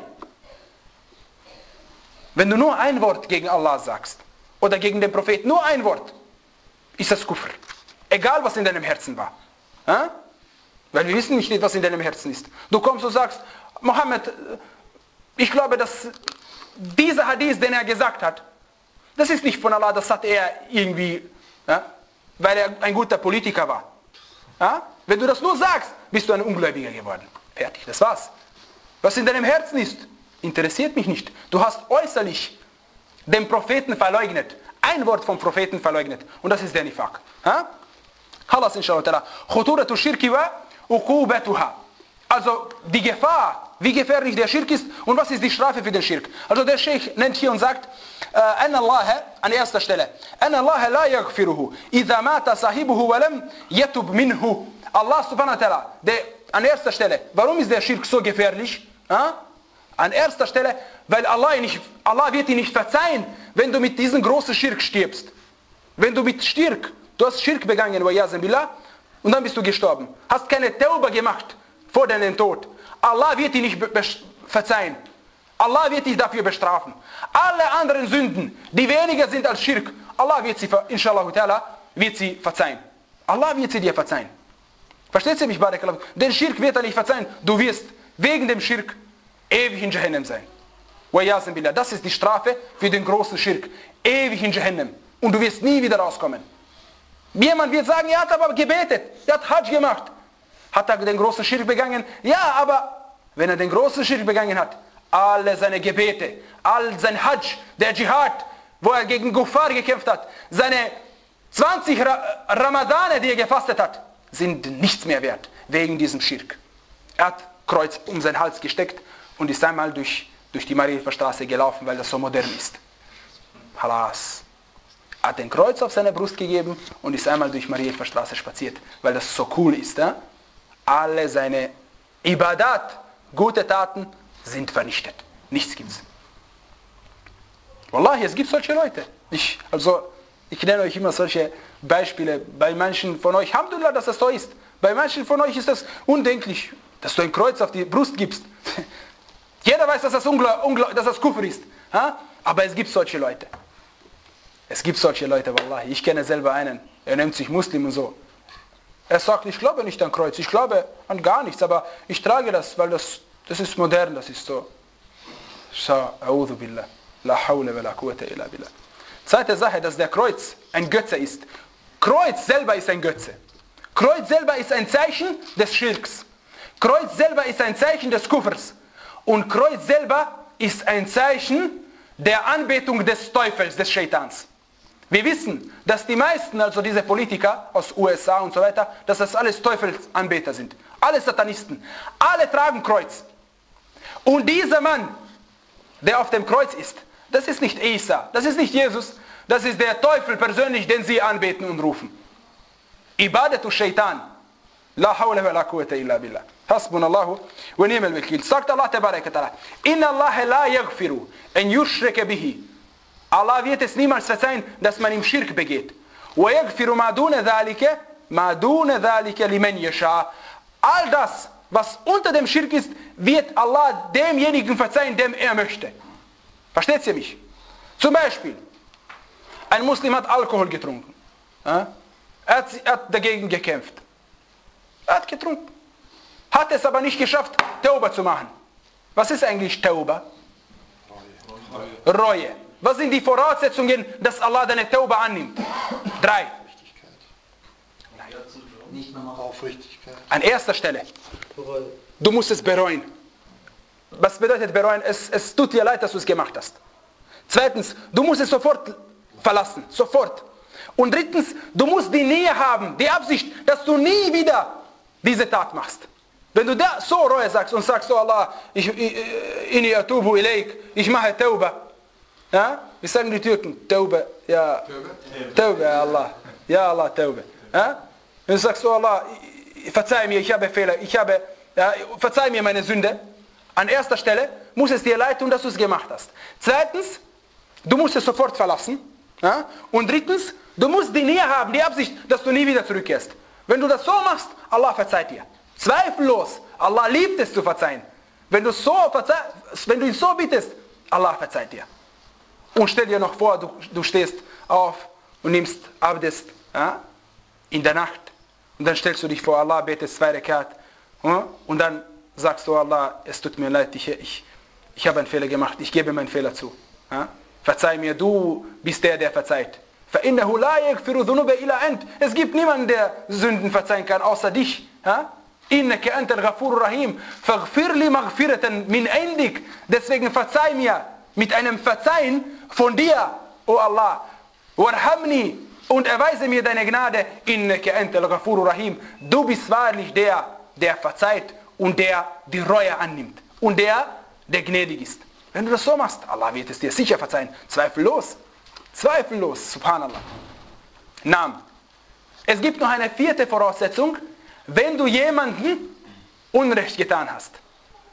Wenn du nur ein Wort gegen Allah sagst oder gegen den Propheten, nur ein Wort, ist das Kufr. Egal, was in deinem Herzen war. Ja? Weil wir wissen nicht, was in deinem Herzen ist. Du kommst und sagst, Mohammed, ich glaube, dass dieser Hadith, den er gesagt hat, das ist nicht von Allah, das hat er irgendwie, ja, weil er ein guter Politiker war. Ja? Wenn du das nur sagst, bist du ein Ungläubiger geworden. Fertig, das war's. Was in deinem Herzen ist, interessiert mich nicht. Du hast äußerlich den Propheten verleugnet. Ein Wort vom Propheten verleugnet. Und das ist der Nifaq. Ja? Khalas inshallah. Khuturatu shirki wa uqubatuha. Also die Gefahr, wie gefährlich der Schirk ist und was ist die Strafe für den Schirk. Also der Sheikh nennt hier und sagt, أن الله, an erster Stelle, أن الله لا يغفره إذا مات صاحبه ولم يتب منه. Allah subhanahu wa ta'ala, der, an erster Stelle, warum ist der Schirk so gefährlich? Ja? An erster Stelle, weil Allah, nicht, Allah wird dir nicht verzeihen, wenn du mit diesem großen Schirk stirbst. Wenn du mit Schirk, du hast Schirk begangen, und dann bist du gestorben. Hast keine Tauba gemacht vor deinem Tod. Allah wird dir nicht verzeihen. Allah wird dich dafür bestrafen. Alle anderen Sünden, die weniger sind als Schirk, Allah wird sie, inshallah ta'ala, wird sie verzeihen. Allah wird sie dir verzeihen. Versteht ihr mich, Barakallahu? Den Schirk wird er nicht verzeihen. Du wirst wegen dem Schirk ewig in Jahannam sein. Das ist die Strafe für den großen Schirk. Ewig in Jahannam. Und du wirst nie wieder rauskommen. Jemand wird sagen, er hat aber gebetet, er hat Hajj gemacht. Hat er den großen Schirk begangen? Ja, aber wenn er den großen Schirk begangen hat, alle seine Gebete, all sein Hajj, der Dschihad, wo er gegen Kuffar gekämpft hat, seine zwanzig Ra- Ramadane, die er gefastet hat, sind nichts mehr wert, wegen diesem Schirk. Er hat Kreuz um seinen Hals gesteckt und ist einmal durch, durch die Marienstraße gelaufen, weil das so modern ist. Halas. Er hat den Kreuz auf seine Brust gegeben und ist einmal durch Marienstraße spaziert, weil das so cool ist. Ja? Alle seine Ibadat, gute Taten, sind vernichtet. Nichts gibt's. Wallahi, es gibt solche Leute. Ich, also, ich nenne euch immer solche Beispiele. Bei manchen von euch, Alhamdulillah, dass das so ist. Bei manchen von euch ist das undenklich, dass du ein Kreuz auf die Brust gibst. Jeder weiß, dass das, Ungla- Ungla- dass das Kufr ist. Ha? Aber es gibt solche Leute. Es gibt solche Leute, Wallahi. Ich kenne selber einen. Er nennt sich Muslim und so. Er sagt, ich glaube nicht an Kreuz. Ich glaube an gar nichts. Aber ich trage das, weil das, das ist modern. Das ist so. A'udhu billah. La hawla wa la quwwata illa billah. Zweite Sache, dass der Kreuz ein Götze ist. Kreuz selber ist ein Götze. Kreuz selber ist ein Zeichen des Schirks. Kreuz selber ist ein Zeichen des Kufrs. Und Kreuz selber ist ein Zeichen der Anbetung des Teufels, des Shaitans. Wir wissen, dass die meisten, also diese Politiker aus U S A und so weiter, dass das alles Teufelsanbeter sind. Alle Satanisten. Alle tragen Kreuz. Und dieser Mann, der auf dem Kreuz ist, das ist nicht Isa, das ist nicht Jesus, das ist der Teufel persönlich, den sie anbeten und rufen. Ibadatu Shaitan. La hawla wa la quwwata illa billah. Hasbunallahu wa ni'mal wakil. Sagt Allah tabaraka ta'ala. Inna Allah la yaghfiru an yushraka bihi. Allah wird es niemals verzeihen, dass man ihm Schirk begeht. Wa yaghfiru ma duna dhalika, ma duna dhalika liman yasha. All das, was unter dem Schirk ist, wird Allah demjenigen verzeihen, dem er möchte. Versteht ihr mich? Zum Beispiel, ein Muslim hat Alkohol getrunken. Er hat, er hat dagegen gekämpft. Er hat getrunken. Hat es aber nicht geschafft, Tauba zu machen. Was ist eigentlich Tauba? Reue. Reue. Was sind die Voraussetzungen, dass Allah deine Tauba annimmt? Drei. Nicht nochmal Aufrichtigkeit. An erster Stelle. Du musst es bereuen. Was bedeutet bereuen? Es, es tut dir leid, dass du es gemacht hast. Zweitens, du musst es sofort verlassen. Sofort. Und drittens, du musst die Nähe haben, die Absicht, dass du nie wieder diese Tat machst. Wenn du da so Reue sagst und sagst, oh Allah, ich, inni atubu ilayk, ich mache Tauba. Ja? Wie sagen die Türken? Tauba, ja. Tauba, ja Allah. Ja Allah, Tauba. Ja? Wenn du sagst, oh Allah, verzeih mir, ich habe Fehler, ich habe, ja, verzeih mir meine Sünde. An erster Stelle muss es dir leid tun, dass du es gemacht hast. Zweitens, du musst es sofort verlassen. Ja? Und drittens, du musst die Nähe haben, die Absicht, dass du nie wieder zurückkehrst. Wenn du das so machst, Allah verzeiht dir. Zweifellos, Allah liebt es zu verzeihen. Wenn du, so verzeih, wenn du ihn so bittest, Allah verzeiht dir. Und stell dir noch vor, du, du stehst auf und nimmst Abdest, ja, in der Nacht. Und dann stellst du dich vor Allah, betest zwei Rekat. Ja, und dann sagst du, Allah, es tut mir leid, ich, ich, ich habe einen Fehler gemacht, ich gebe meinen Fehler zu. Ja, verzeih mir, du bist der, der verzeiht. فَإِنَّهُ لَا يَغْفِرُ ذُنُوبَ إِلَّا أَنْتَ. Es gibt niemanden, der Sünden verzeihen kann, außer dich. Ja? إِنَّكَ أَنْتَ الْغَفُورُ الرَّحِيمُ فَاغْفِرْ لِي مَغْفِرَةً مِنْ عِنْدِكَ. Deswegen verzeih mir mit einem Verzeihen von dir, O Allah. وَارْحَمْنِي. Und erweise mir deine Gnade. إِنَّكَ أَنْتَ الْغَفُورُ الرَّحِيمُ. Du bist wahrlich der, der verzeiht und der die Reue annimmt. Und der, der gnädig ist. Wenn du das so machst, Allah wird es dir sicher verzeihen. Zweifellos. Zweifellos, subhanallah. Naam. Es gibt noch eine vierte Voraussetzung, wenn du jemandem Unrecht getan hast.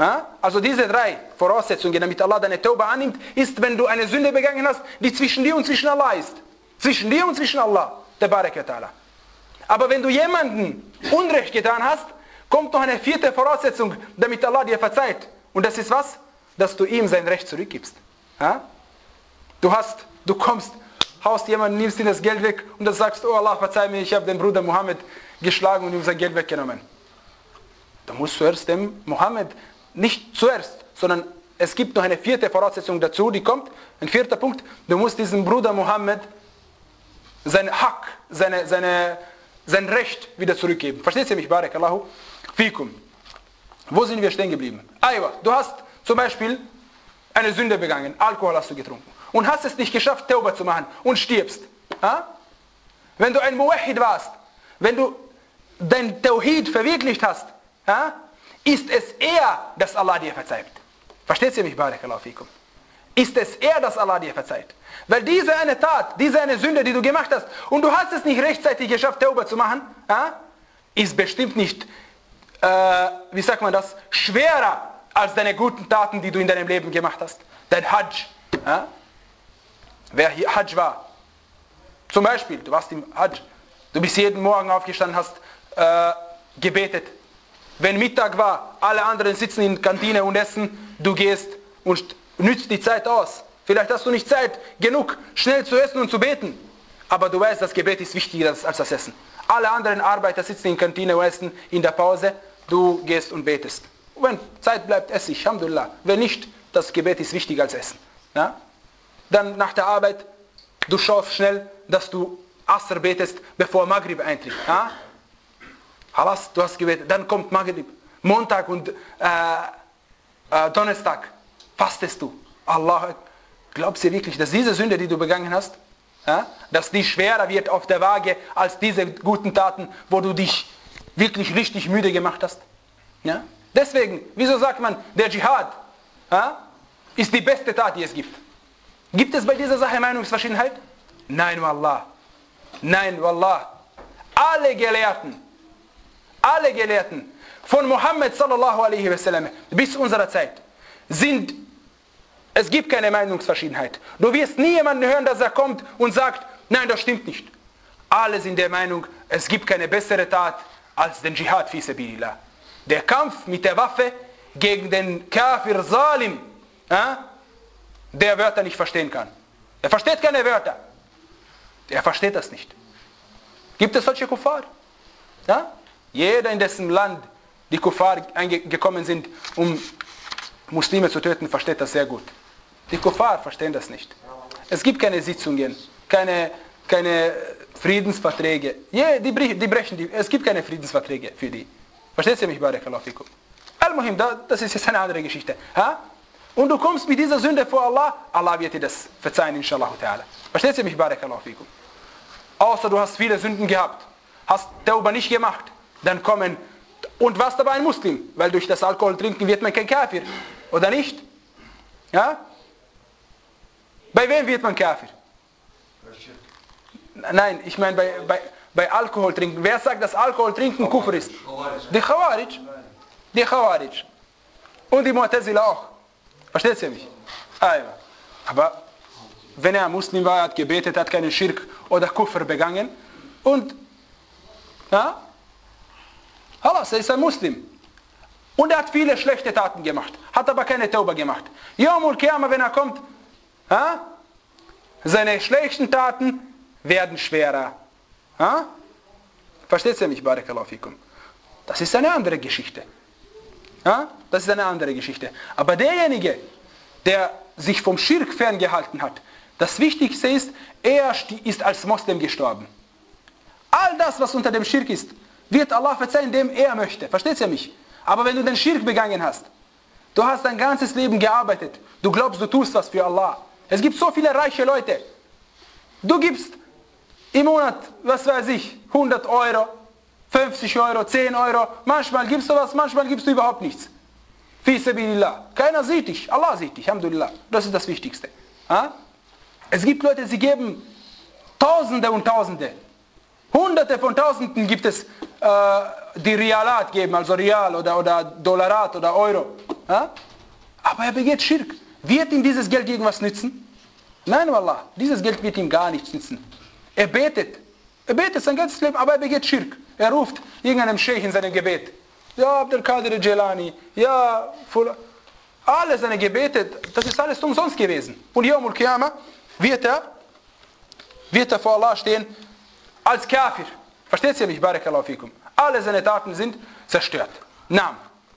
Ja? Also diese drei Voraussetzungen, damit Allah deine Tauba annimmt, ist, wenn du eine Sünde begangen hast, die zwischen dir und zwischen Allah ist. Zwischen dir und zwischen Allah, der Baraka Ta'ala. Aber wenn du jemanden Unrecht getan hast, kommt noch eine vierte Voraussetzung, damit Allah dir verzeiht. Und das ist was? Dass du ihm sein Recht zurückgibst. Ja? Du hast, du kommst, haust jemanden, nimmst ihm das Geld weg und dann sagst, oh Allah, verzeih mir, ich habe den Bruder Mohammed geschlagen und ihm sein Geld weggenommen. Du musst zuerst dem Mohammed, nicht zuerst, sondern es gibt noch eine vierte Voraussetzung dazu, die kommt, ein vierter Punkt, du musst diesem Bruder Mohammed sein Haq, seine, seine, sein Recht wieder zurückgeben. Versteht ihr mich, Barakallahu fikum? Wo sind wir stehen geblieben? Aywa, du hast zum Beispiel eine Sünde begangen, Alkohol hast du getrunken und hast es nicht geschafft, Tauba zu machen und stirbst. Ha? Wenn du ein Muwahhid warst, wenn du dein Tawhid verwirklicht hast, ha? Ist es eher, dass Allah dir verzeiht. Versteht ihr mich, Barakallahu fikum? Ist es eher, dass Allah dir verzeiht. Weil diese eine Tat, diese eine Sünde, die du gemacht hast, und du hast es nicht rechtzeitig geschafft, Tauba zu machen, ha? Ist bestimmt nicht, äh, wie sagt man das, schwerer als deine guten Taten, die du in deinem Leben gemacht hast. Dein Hajj. Ha? Wer hier Hajj war. Zum Beispiel, du warst im Hajj. Du bist jeden Morgen aufgestanden, hast äh, gebetet. Wenn Mittag war, alle anderen sitzen in der Kantine und essen, du gehst und nützt die Zeit aus. Vielleicht hast du nicht Zeit genug, schnell zu essen und zu beten. Aber du weißt, das Gebet ist wichtiger als das Essen. Alle anderen Arbeiter sitzen in der Kantine und essen in der Pause. Du gehst und betest. Wenn Zeit bleibt, esse ich, Alhamdulillah. Wenn nicht, das Gebet ist wichtiger als Essen. Ja? Dann nach der Arbeit, du schaust schnell, dass du Asr betest, bevor Maghrib eintritt. Ja? Halas, du hast gebetet. Dann kommt Maghrib. Montag und äh, äh, Donnerstag fastest du. Allah, glaubst du wirklich, dass diese Sünde, die du begangen hast, ja, dass die schwerer wird auf der Waage als diese guten Taten, wo du dich wirklich richtig müde gemacht hast? Ja? Deswegen, wieso sagt man, der Dschihad ja, ist die beste Tat, die es gibt? Gibt es bei dieser Sache Meinungsverschiedenheit? Nein, Wallah. Nein, Wallah. Alle Gelehrten, alle Gelehrten von Muhammad sallallahu alaihi wasallam bis unserer Zeit sind, es gibt keine Meinungsverschiedenheit. Du wirst nie jemanden hören, dass er kommt und sagt, nein, das stimmt nicht. Alle sind der Meinung, es gibt keine bessere Tat als den Dschihad fi sabilillah. Der Kampf mit der Waffe gegen den Kafir Zalim, äh, der Wörter nicht verstehen kann. Er versteht keine Wörter. Er versteht das nicht. Gibt es solche Kuffar? Ja? Jeder in dessen Land die Kuffar gekommen sind, um Muslime zu töten, versteht das sehr gut. Die Kuffar verstehen das nicht. Es gibt keine Sitzungen, keine, keine Friedensverträge. Ja, die, die brechen die. Es gibt keine Friedensverträge für die. Versteht ihr mich, Barakallahu fikum? Al-Muhim, das ist jetzt eine andere Geschichte. Ha? Und du kommst mit dieser Sünde vor Allah, Allah wird dir das verzeihen, inshallah ta'ala. Versteht ihr mich, Barakallahu fikum? Außer du hast viele Sünden gehabt, hast Tauba nicht gemacht, dann kommen, und warst aber ein Muslim, weil durch das Alkohol trinken wird man kein Kafir, oder nicht? Ja? Bei wem wird man Kafir? Nein, ich meine bei, bei, bei Alkohol trinken. Wer sagt, dass Alkohol trinken Kufr ist? Die Khawarij. Die Khawarij. Und die Mu'tazila auch. Versteht ihr mich? Aber wenn er Muslim war, hat gebetet, hat keinen Schirk oder Kufr begangen und ja, Halas, er ist ein Muslim. Und er hat viele schlechte Taten gemacht, hat aber keine Tauba gemacht. Yawmul Qiyamah, wenn er kommt, ja, seine schlechten Taten werden schwerer. Ja? Versteht ihr mich, Barakallahu fikum? Das ist eine andere Geschichte. Ja? Das ist eine andere Geschichte. Aber derjenige, der sich vom Schirk ferngehalten hat, das Wichtigste ist, er ist als Moslem gestorben. All das, was unter dem Schirk ist, wird Allah verzeihen, dem er möchte. Versteht ihr mich? Aber wenn du den Schirk begangen hast, du hast dein ganzes Leben gearbeitet, du glaubst, du tust was für Allah. Es gibt so viele reiche Leute. Du gibst im Monat, was weiß ich, hundert Euro, fünfzig Euro, zehn Euro. Manchmal gibst du was, manchmal gibst du überhaupt nichts. Fi sabilillah. Keiner sieht dich, Allah sieht dich, Alhamdulillah. Das ist das Wichtigste. Ha? Es gibt Leute, sie geben Tausende und Tausende. Hunderte von Tausenden gibt es, äh, die Rialat geben, also Rial oder, oder Dollarat oder Euro. Ja? Aber er begeht Schirk. Wird ihm dieses Geld irgendwas nützen? Nein, Wallah, dieses Geld wird ihm gar nichts nützen. Er betet. Er betet sein ganzes Leben, aber er begeht Schirk. Er ruft irgendeinem Scheich in seinem Gebet. Ja, Abdel Qadir Jilani, ja, Fula. Alle seine Gebete, das ist alles umsonst gewesen. Und Yawm al-Qiyamah wird er, wird er vor Allah stehen als Kafir. Versteht ihr mich? Barakallahu fikum. Alle seine Taten sind zerstört. Naam.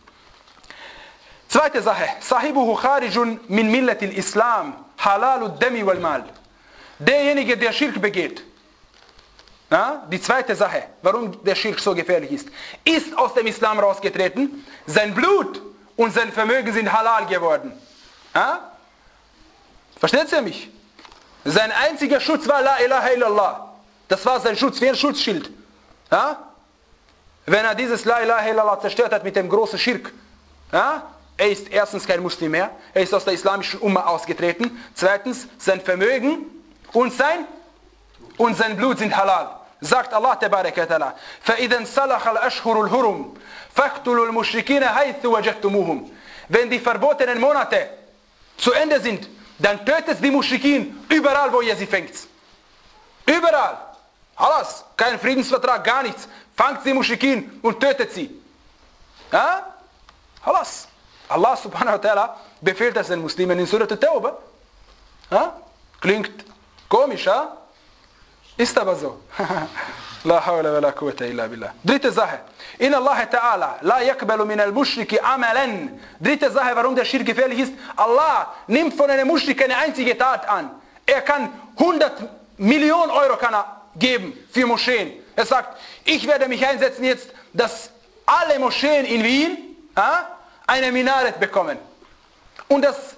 Zweite Sache. Sahibuhu kharijun min millatil Islam. Halalu dami wal mal. Derjenige, der Schirk begeht. Ja, die zweite Sache, warum der Schirk so gefährlich ist, ist aus dem Islam rausgetreten. Sein Blut und sein Vermögen sind halal geworden. Ja? Versteht ihr mich? Sein einziger Schutz war La ilaha illallah. Das war sein Schutz, wie ein Schutzschild. Ja? Wenn er dieses La ilaha illallah zerstört hat mit dem großen Schirk, ja? Er ist erstens kein Muslim mehr, er ist aus der islamischen Umma ausgetreten. Zweitens, sein Vermögen und sein, und sein Blut sind halal. Sagt Allah Tabaraka wa Ta'ala, فَإِذَا انْسَلَخَ الْأَشْهُرُ الْهُرُمْ فَاقْتُلُوا الْمُشْرِكِينَ حَيْثُ وَجَدْتُمُوهُمْ. Wenn die verbotenen Monate zu Ende sind, dann tötet die Muschrikin überall, wo ihr sie fängt. Überall. Alles. Kein Friedensvertrag, gar nichts. Fangt die Muschrikin und tötet sie. Ja? Alles. Allah subhanahu wa ta'ala befiehlt das den Muslimen in Surah At-Tawbah. Ja? Klingt komisch, ja? Ist aber so. La hawla wa la quwwata illa billah. Dritte Sache. In Allah Ta'ala la yakbalu min al-mushriki amalan. Dritte Sache, warum der Schirk gefährlich ist. Allah nimmt von einem Muschrik eine einzige Tat an. Er kann hundert Millionen Euro kann er geben für Moscheen. Er sagt, ich werde mich einsetzen jetzt, dass alle Moscheen in Wien ja, eine Minaret bekommen. Und das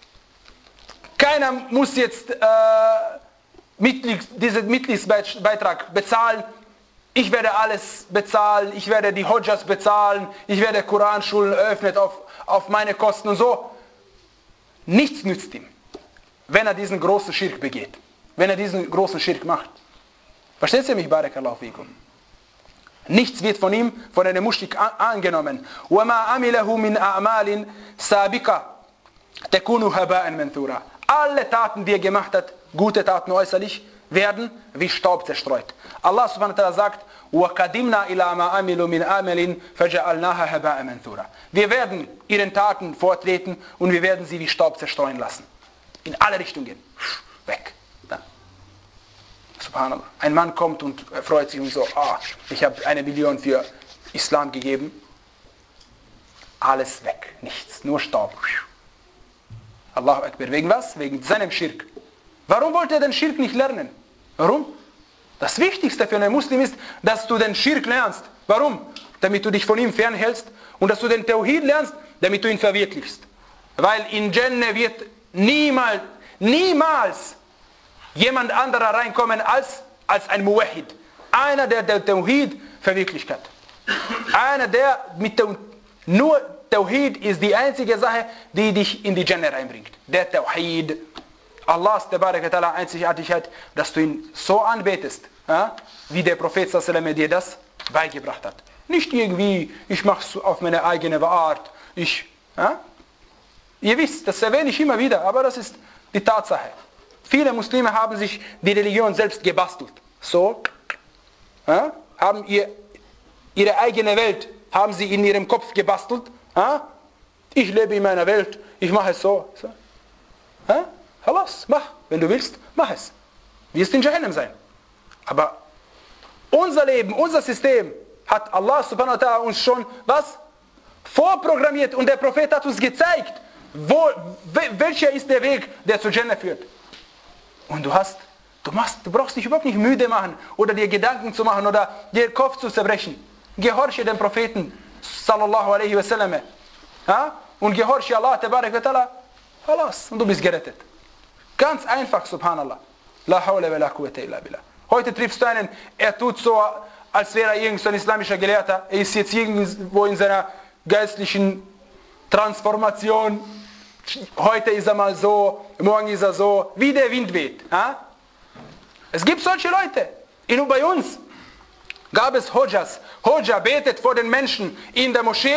keiner muss jetzt äh, Mitglied, diesen Mitgliedsbeitrag bezahlen. Ich werde alles bezahlen, ich werde die Hodjas bezahlen, ich werde Koranschulen eröffnet auf, auf meine Kosten und so. Nichts nützt ihm, wenn er diesen großen Schirk begeht. Wenn er diesen großen Schirk macht. Versteht ihr mich? Barakallahu fikum. Nichts wird von ihm, von einem Muschrik angenommen. وَمَا عَمِلَهُ مِنْ أَعْمَالٍ سَابِقَةٍ تَكُونُ هَبَاءً مَنْثُورًا. Alle Taten, die er gemacht hat, gute Taten äußerlich, werden wie Staub zerstreut. Allah subhanahu wa ta'ala sagt, وَقَدِمْنَا إِلَى مَا عَمِلُوا مِنْ آمَلٍ فَجَعَلْنَاهَا هَبَاءً مَنْثُورًا. Wir werden ihren Taten vortreten und wir werden sie wie Staub zerstreuen lassen. In alle Richtungen. Weg. Da. Subhanallah. Ein Mann kommt und freut sich und so, ah, ich habe eine Million für Islam gegeben. Alles weg. Nichts. Nur Staub. Allahu Akbar. Wegen was? Wegen seinem Schirk. Warum wollte er den Schirk nicht lernen? Warum? Das Wichtigste für einen Muslim ist, dass du den Schirk lernst. Warum? Damit du dich von ihm fernhältst und dass du den Tawhid lernst, damit du ihn verwirklichst. Weil in Jannah wird niemals, niemals jemand anderer reinkommen als, als ein Muwahhid. Einer, der den Tawhid verwirklicht hat. Einer, der mit dem, nur Tawhid ist die einzige Sache, die dich in die Jannah reinbringt. Der Tawhid. Allahs Ta'ala Einzigartigkeit, dass du ihn so anbetest, ja, wie der Prophet sallallahu dir das beigebracht hat. Nicht irgendwie, ich mache es auf meine eigene Art. Ich, ja. Ihr wisst, das erwähne ich immer wieder, aber das ist die Tatsache. Viele Muslime haben sich die Religion selbst gebastelt. So, ja, haben ihr, ihre eigene Welt, haben sie in ihrem Kopf gebastelt. Ja. Ich lebe in meiner Welt, ich mache es so. so. Ja. Halas, mach. Wenn du willst, mach es. Wirst in Jahannam sein. Aber unser Leben, unser System hat Allah subhanahu wa ta'ala uns schon was? Vorprogrammiert. Und der Prophet hat uns gezeigt, wo, welcher ist der Weg, der zu Jannah führt. Und du hast, du machst, du brauchst dich überhaupt nicht müde machen oder dir Gedanken zu machen oder dir den Kopf zu zerbrechen. Gehorche dem Propheten sallallahu alaihi wasallam. Ja? Und gehorche Allah tabarak wa ta'ala. Halas. Und du bist gerettet. Ganz einfach, subhanallah. La hawla wa la quwwata illa billah. Heute triffst du einen, er tut so, als wäre er irgendein islamischer Gelehrter. Er ist jetzt irgendwo in seiner geistlichen Transformation. Heute ist er mal so, morgen ist er so, wie der Wind weht. Ha? Es gibt solche Leute. Und bei uns gab es Hodjas. Hodja betet vor den Menschen in der Moschee.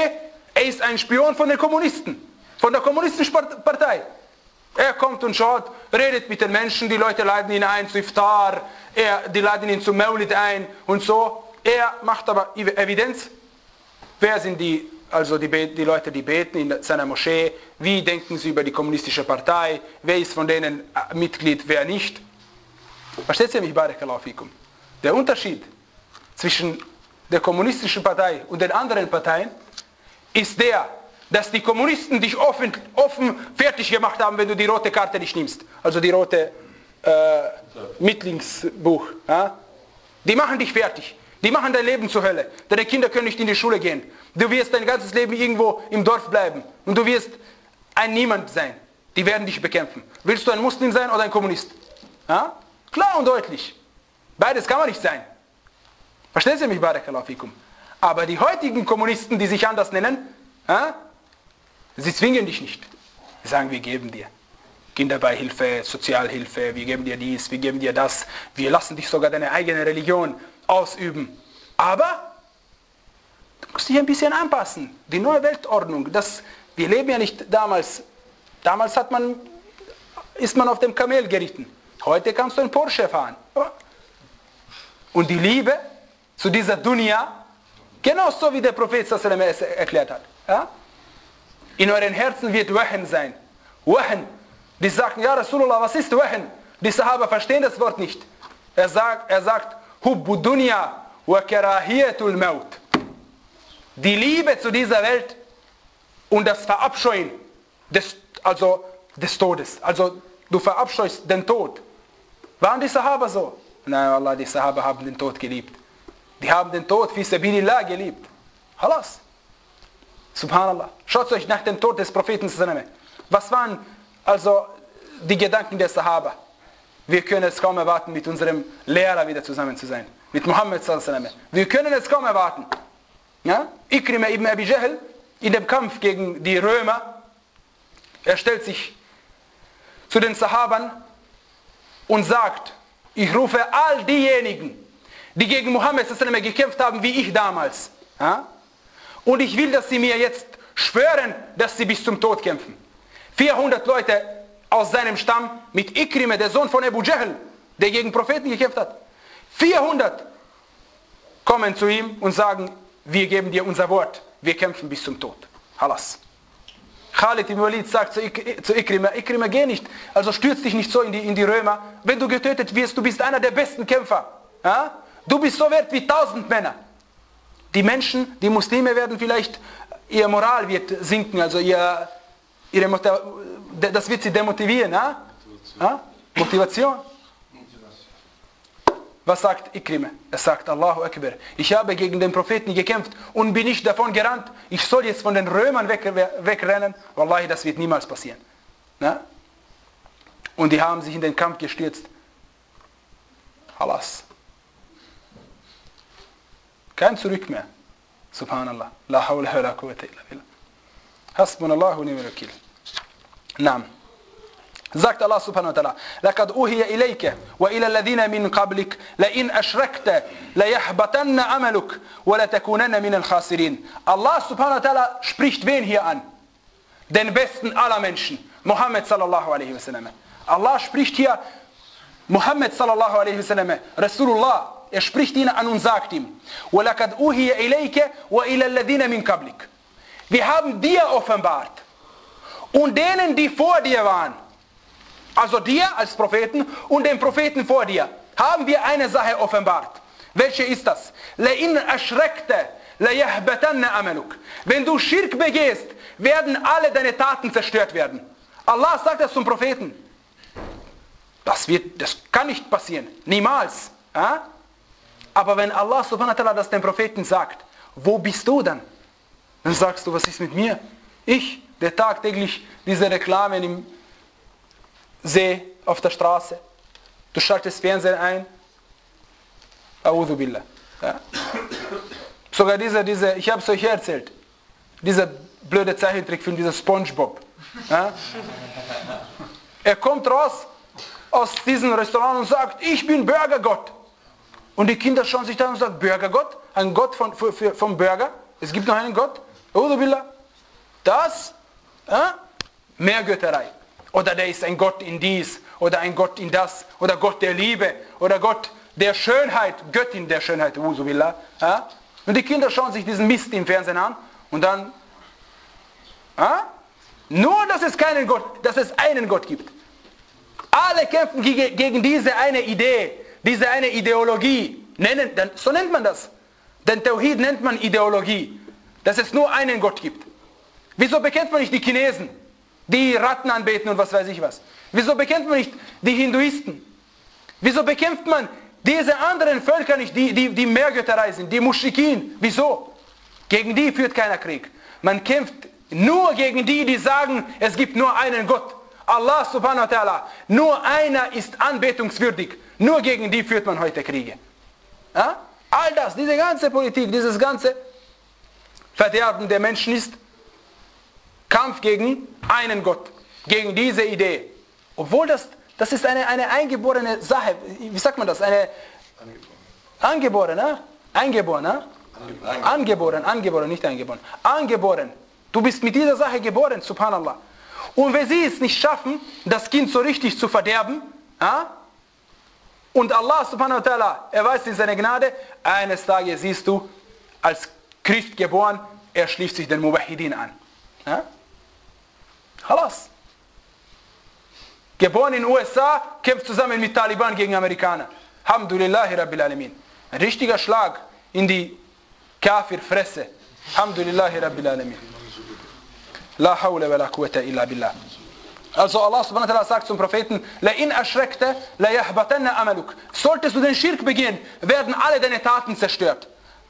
Er ist ein Spion von den Kommunisten, von der kommunistischen Partei. Er kommt und schaut, redet mit den Menschen, die Leute laden ihn ein zu Iftar, er, die laden ihn zu Maulid ein und so. Er macht aber Evidenz. Wer sind die, also die, die Leute, die beten in seiner Moschee? Wie denken sie über die kommunistische Partei? Wer ist von denen Mitglied, wer nicht? Versteht ihr mich, Barakallahu fikum? Der Unterschied zwischen der kommunistischen Partei und den anderen Parteien ist der, dass die Kommunisten dich offen, offen fertig gemacht haben, wenn du die rote Karte nicht nimmst. Also die rote äh, Mittlings-Buch. Ja? Die machen dich fertig. Die machen dein Leben zur Hölle. Deine Kinder können nicht in die Schule gehen. Du wirst dein ganzes Leben irgendwo im Dorf bleiben. Und du wirst ein Niemand sein. Die werden dich bekämpfen. Willst du ein Muslim sein oder ein Kommunist? Ja? Klar und deutlich. Beides kann man nicht sein. Verstehen Sie mich, Barakallahu fikum? Aber die heutigen Kommunisten, die sich anders nennen, ja, sie zwingen dich nicht. Sie sagen, wir geben dir Kinderbeihilfe, Sozialhilfe, wir geben dir dies, wir geben dir das. Wir lassen dich sogar deine eigene Religion ausüben. Aber du musst dich ein bisschen anpassen. Die neue Weltordnung, das, wir leben ja nicht damals. Damals hat man, ist man auf dem Kamel geritten. Heute kannst du einen Porsche fahren. Und die Liebe zu dieser Dunya, genauso wie der Prophet sallallahu alaihi wasallam es erklärt hat. Ja? In euren Herzen wird Wahen sein. Wahen. Die sagten, ja Rasulullah, was ist Wahen? Die Sahaba verstehen das Wort nicht. Er sagt, er sagt, Hubbu dunya wa karahiyatul maut. Die Liebe zu dieser Welt und das Verabscheuen des, also des Todes. Also du verabscheust den Tod. Waren die Sahaba so? Nein, Allah, die Sahaba haben den Tod geliebt. Die haben den Tod fi sabilillah geliebt. Halas. Subhanallah. Schaut euch nach dem Tod des Propheten. Was waren also die Gedanken der Sahaba? Wir können es kaum erwarten, mit unserem Lehrer wieder zusammen zu sein. Mit Muhammad sallallahu alaihi wasallam. Wir können es kaum erwarten. Ja? Ikrima ibn Abi Jahl in dem Kampf gegen die Römer, er stellt sich zu den Sahabern und sagt, ich rufe all diejenigen, die gegen Muhammad sallallahu alaihi wasallam gekämpft haben, wie ich damals. Ja? Und ich will, dass sie mir jetzt schwören, dass sie bis zum Tod kämpfen. vierhundert Leute aus seinem Stamm mit Ikrima, der Sohn von Abu Jahl, der gegen Propheten gekämpft hat. vierhundert kommen zu ihm und sagen, wir geben dir unser Wort, wir kämpfen bis zum Tod. Halas. Khalid ibn Walid sagt zu, Ik- zu Ikrima, Ikrima, geh nicht, also stürz dich nicht so in die, in die Römer. Wenn du getötet wirst, du bist einer der besten Kämpfer. Ja? Du bist so wert wie tausend Männer. Die Menschen, die Muslime werden vielleicht, ihr Moral wird sinken, also ihr, ihre Motiv- das wird sie demotivieren. Ja? Ja? Motivation. Was sagt Ikrima? Er sagt, Allahu Akbar, ich habe gegen den Propheten gekämpft und bin nicht davon gerannt. Ich soll jetzt von den Römern weg, wegrennen. Wallahi, das wird niemals passieren. Ja? Und die haben sich in den Kampf gestürzt. Halas. Kein Zurück mehr. Subhanallah. La hawla wa la quwwata illa billah. Hasbunallahu wa ni'mal wakil. Naam. Sagt Allah subhanahu wa ta'ala, لَقَدْ أُوهِيَ إِلَيْكَ وَإِلَى الَّذِينَ مِنْ قَبْلِكَ لَإِنْ أَشْرَكْتَ لَيَحْبَطَنَّ عَمَلُكَ وَلَتَكُونَنَّ مِنَ الْخَاسِرِينَ. Allah subhanahu wa ta'ala spricht wen hier an? Den besten aller Menschen, Muhammad sallallahu alaihi wasallam. Allah spricht hier Muhammad sallallahu alaihi wasallam, Rasulullah, er spricht ihn an und sagt ihm, وَلَقَدْ أُوهِيَ إِلَيْكَ وَإِلَى الَّذِينَ مِنْ قَبْلِكَ. Wir haben dir offenbart und denen, die vor dir waren, also dir als Propheten und den Propheten vor dir, haben wir eine Sache offenbart. Welche ist das? لَإِنْ أَشْرَكْتَ لَيَحْبَطَنَّ عَمَلُكَ. Wenn du Schirk begehst, werden alle deine Taten zerstört werden. Allah sagt das zum Propheten. Das, wird, das kann nicht passieren. Niemals. Ja? Aber wenn Allah subhanahu wa ta'ala das dem Propheten sagt, wo bist du dann? Dann sagst du, was ist mit mir? Ich, der tagtäglich diese Reklamen im sehe auf der Straße. Du schaltest Fernsehen ein. A'udhu billah. Ja? Sogar diese, diese, ich habe es euch erzählt, dieser blöde Zeichentrickfilm, dieser SpongeBob. Ja? Er kommt raus aus diesem Restaurant und sagt, ich bin Burgergott. Und die Kinder schauen sich da und sagen, Burgergott? Ein Gott von, für, für, vom Burger? Es gibt noch einen Gott? A'udhu billah. das äh, Mehrgötterei. Oder der ist ein Gott in dies, oder ein Gott in das, oder Gott der Liebe, oder Gott der Schönheit, Göttin der Schönheit, Uzubillah. Äh? Und die Kinder schauen sich diesen Mist im Fernsehen an und dann, äh? nur dass es keinen Gott, dass es einen Gott gibt. Alle kämpfen gegen diese eine Idee, diese eine Ideologie. Nennen, so nennt man das. Den Tawhid nennt man Ideologie, dass es nur einen Gott gibt. Wieso bekennt man nicht die Chinesen, die Ratten anbeten und was weiß ich was? Wieso bekennt man nicht die Hinduisten? Wieso bekämpft man diese anderen Völker nicht, die, die, die Mehrgötterei sind, die Muschrikin? Wieso? Gegen die führt keiner Krieg. Man kämpft nur gegen die, die sagen, es gibt nur einen Gott. Allah subhanahu wa ta'ala. Nur einer ist anbetungswürdig. Nur gegen die führt man heute Kriege. Ja? All das, diese ganze Politik, dieses ganze Verderben der Menschen ist Kampf gegen einen Gott. Gegen diese Idee. Obwohl das, das ist eine, eine eingeborene Sache. Wie sagt man das? Eine angeborene, eingeborene, angeboren, angeboren, nicht eingeboren. Angeboren. Du bist mit dieser Sache geboren, subhanallah. Und wenn sie es nicht schaffen, das Kind so richtig zu verderben, ja, und Allah subhanahu wa ta'ala erweist in seiner Gnade, eines Tages siehst du, als Christ geboren, er schließt sich den Muwahhidin an. Ja? Halas. Geboren in den U S A, kämpft zusammen mit Taliban gegen Amerikaner. Alhamdulillahi Rabbil Alamin. Ein richtiger Schlag in die Kafir-Fresse. Alhamdulillahi Rabbil Alamin. La hawla wa la quwwata illa billah. Also Allah subhanahu wa ta'ala sagt zum Propheten, La in ashrakta la yahbatanna amaluk. Solltest du den Schirk begehen, werden alle deine Taten zerstört.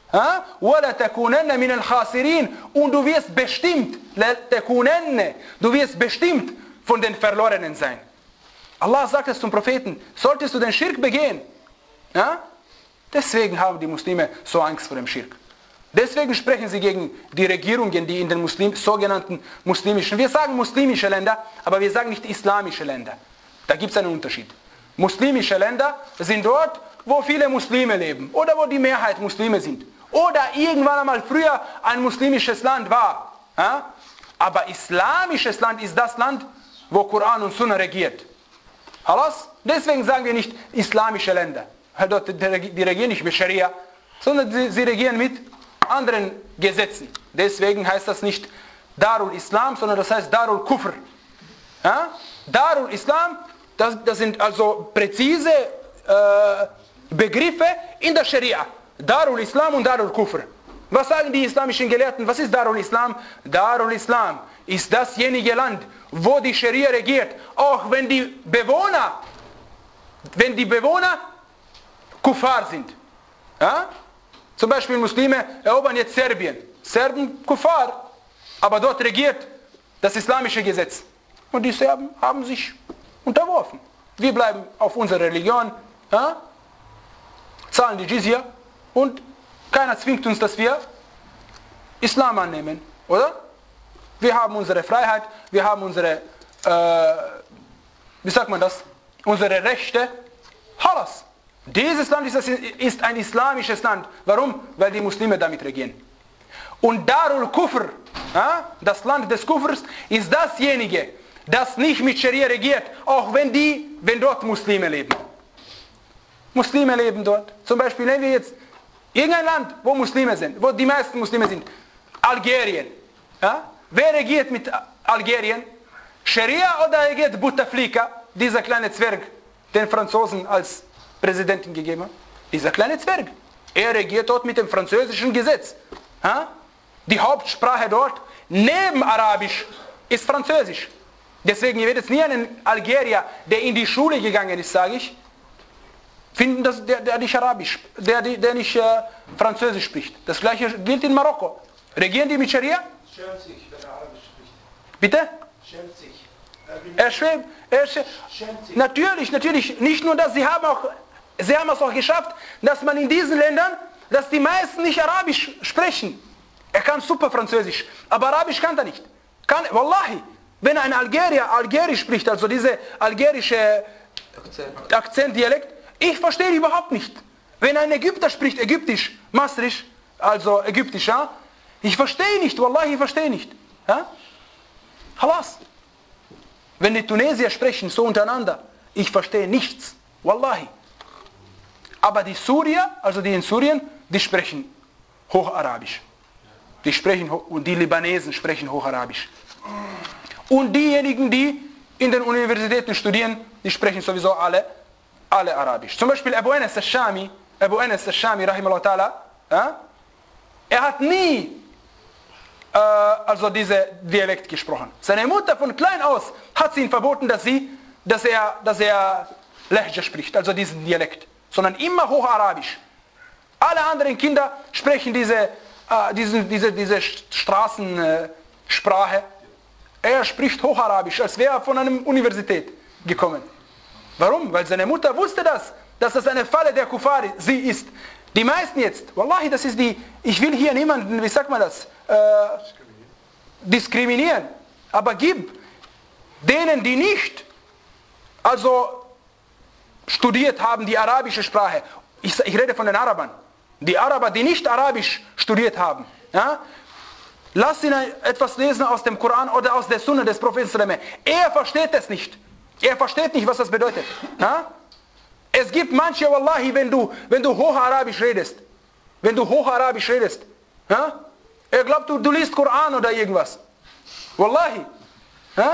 Wa la takunanna min al-khasirin. Und du wirst bestimmt, la takunanna, du wirst bestimmt von den Verlorenen sein. Allah sagt es zum Propheten, solltest du den Schirk begehen, ja? Deswegen haben die Muslime so Angst vor dem Schirk. Deswegen sprechen sie gegen die Regierungen, die in den Muslim, sogenannten muslimischen, wir sagen muslimische Länder, aber wir sagen nicht islamische Länder. Da gibt es einen Unterschied. Muslimische Länder sind dort, wo viele Muslime leben oder wo die Mehrheit Muslime sind. Oder irgendwann einmal früher ein muslimisches Land war. Ja? Aber islamisches Land ist das Land, wo Koran und Sunna regiert. Alles? Deswegen sagen wir nicht islamische Länder. Dort, die regieren nicht mit Scharia, sondern sie, sie regieren mit anderen Gesetzen. Deswegen heißt das nicht Darul Islam, sondern das heißt Darul Kufr. Ja? Darul Islam, das, das sind also präzise äh, Begriffe in der Scharia. Darul Islam und Darul Kufr. Was sagen die islamischen Gelehrten? Was ist Darul Islam? Darul Islam ist dasjenige Land, wo die Scharia regiert, auch wenn die Bewohner, wenn die Bewohner Kuffar sind. Ja? Zum Beispiel Muslime erobern jetzt Serbien. Serben Kuffar, aber dort regiert das islamische Gesetz. Und die Serben haben sich unterworfen. Wir bleiben auf unserer Religion, ja? Zahlen die Jizya und keiner zwingt uns, dass wir Islam annehmen, oder? Wir haben unsere Freiheit, wir haben unsere, äh, wie sagt man das, unsere Rechte. Halas. Dieses Land ist, ist ein islamisches Land. Warum? Weil die Muslime damit regieren. Und Darul Kufr, ja, das Land des Kufrs, ist dasjenige, das nicht mit Scharia regiert, auch wenn, die, wenn dort Muslime leben. Muslime leben dort. Zum Beispiel nehmen wir jetzt irgendein Land, wo Muslime sind, wo die meisten Muslime sind. Algerien. Ja? Wer regiert mit Algerien? Scharia oder regiert Bouteflika, dieser kleine Zwerg, den Franzosen als Präsidenten gegeben hat? Dieser kleine Zwerg. Er regiert dort mit dem französischen Gesetz. Ja? Die Hauptsprache dort, neben Arabisch, ist Französisch. Deswegen, ihr werdet nie einen Algerier, der in die Schule gegangen ist, sage ich, finden, dass der, der nicht Arabisch, der, der nicht äh, Französisch spricht. Das gleiche gilt in Marokko. Regieren die mit Scharia? Schämt sich, wenn er Arabisch spricht. Bitte? Schämt sich. Er schämt, er schämt. Schämt sich. Natürlich, natürlich. Nicht nur das, sie haben, auch, sie haben es auch geschafft, dass man in diesen Ländern, dass die meisten nicht Arabisch sprechen. Er kann super Französisch, aber Arabisch kann er nicht. Kann, Wallahi, wenn ein Algerier Algerisch spricht, also diese algerische Akzent. Akzentdialekt, ich verstehe überhaupt nicht. Wenn ein Ägypter spricht Ägyptisch, Masrisch, also Ägyptisch, ja, ich verstehe nicht, Wallahi, ich verstehe nicht. Ja? Halas. Wenn die Tunesier sprechen so untereinander, ich verstehe nichts. Wallahi. Aber die Syrier, also die in Syrien, die sprechen Hocharabisch. Die sprechen, und die Libanesen sprechen Hocharabisch. Und diejenigen, die in den Universitäten studieren, die sprechen sowieso alle, alle Arabisch. Zum Beispiel Abu Anas al-Shami, Abu Anas al-Shami, rahimahullah ta'ala, ja, er hat nie äh, also diese Dialekt gesprochen. Seine Mutter von klein aus hat sie ihm verboten, dass, sie, dass er, dass er Lehja spricht, also diesen Dialekt, sondern immer Hocharabisch. Alle anderen Kinder sprechen diese, äh, diese, diese, diese Straßensprache. Er spricht Hocharabisch, als wäre er von einer Universität gekommen. Warum? Weil seine Mutter wusste das, dass das eine Falle der Kuffari sie ist. Die meisten jetzt, wallahi, das ist die, ich will hier niemanden, wie sagt man das, äh, diskriminieren. Aber gib denen, die nicht, also studiert haben, die arabische Sprache, ich, ich rede von den Arabern, die Araber, die nicht Arabisch studiert haben, ja, lass ihn etwas lesen aus dem Koran oder aus der Sunna des Propheten. Er versteht es nicht. Er versteht nicht, was das bedeutet. Ja? Es gibt manche, wallahi, wenn du, wenn du Hocharabisch redest, wenn du Hocharabisch redest, ja? Er glaubt, du, du liest Koran oder irgendwas. Wallahi. Ja?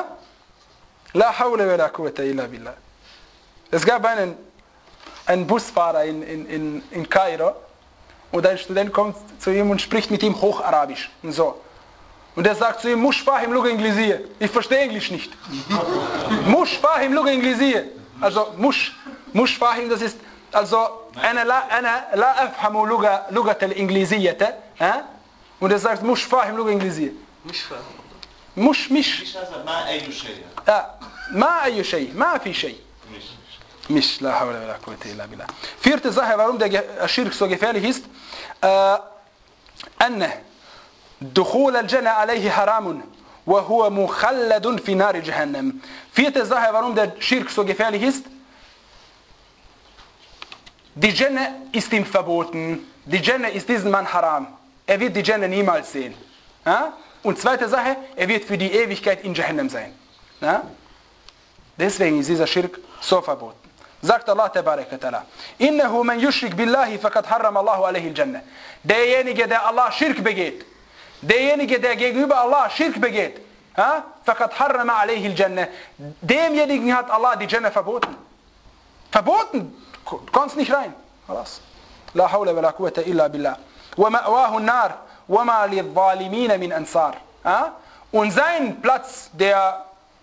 La hawla wa la quwwata illa billah. Es gab einen, einen Busfahrer in, in, in, in Kairo und ein Student kommt zu ihm und spricht mit ihm Hocharabisch und so. Und er sagt zu ihm, Mush fahim lugha Inglisiya. Ich verstehe Englisch nicht. Mush fahim lugha Inglisiya. Also Mush, Mush fahim, das ist also ana la ana la afhamu lugha lughat al-Inglisiyyah. Und er sagt Mush fahim lugha Inglisiya. مش فاهم مش مش مش هذا ما أي شيء آه ما أي شيء ما في شيء مش مش لا حول ولا قوة إلا بالله. Vierte Sache, warum der Schirk so gefährlich ist, äh, أن دخول الجنة عليه حرام وهو مخلد في نار جهنم. Vierte Sache, warum der Schirk so gefährlich ist, die Jannah ist ihm verboten. Die Jannah ist diesem Mann haram. Er wird die Jannah niemals sehen. Ja? Und zweite Sache, er wird für die Ewigkeit in Jahannam sein. Ja? Deswegen ist dieser Schirk so verboten. Sagt Allah tabarak wa ta'ala, innahu man yushrik billahi faqad harrama Allahu alayhi al-Jannah. Derjenige, der Allah Schirk begeht, derjenige, der gegenüber Allah Schirk begeht, ja? faqad harrama alayhi al-Jannah. Demjenigen hat Allah die Jannah verboten. Verboten, du kommst nicht rein. La hawla wa la quwwata illa billah. Wa ma'wahu an-nar. وَمَا لِلظَّالِمِينَ مِنْ أَنصَارٍ. Und sein Platz, der,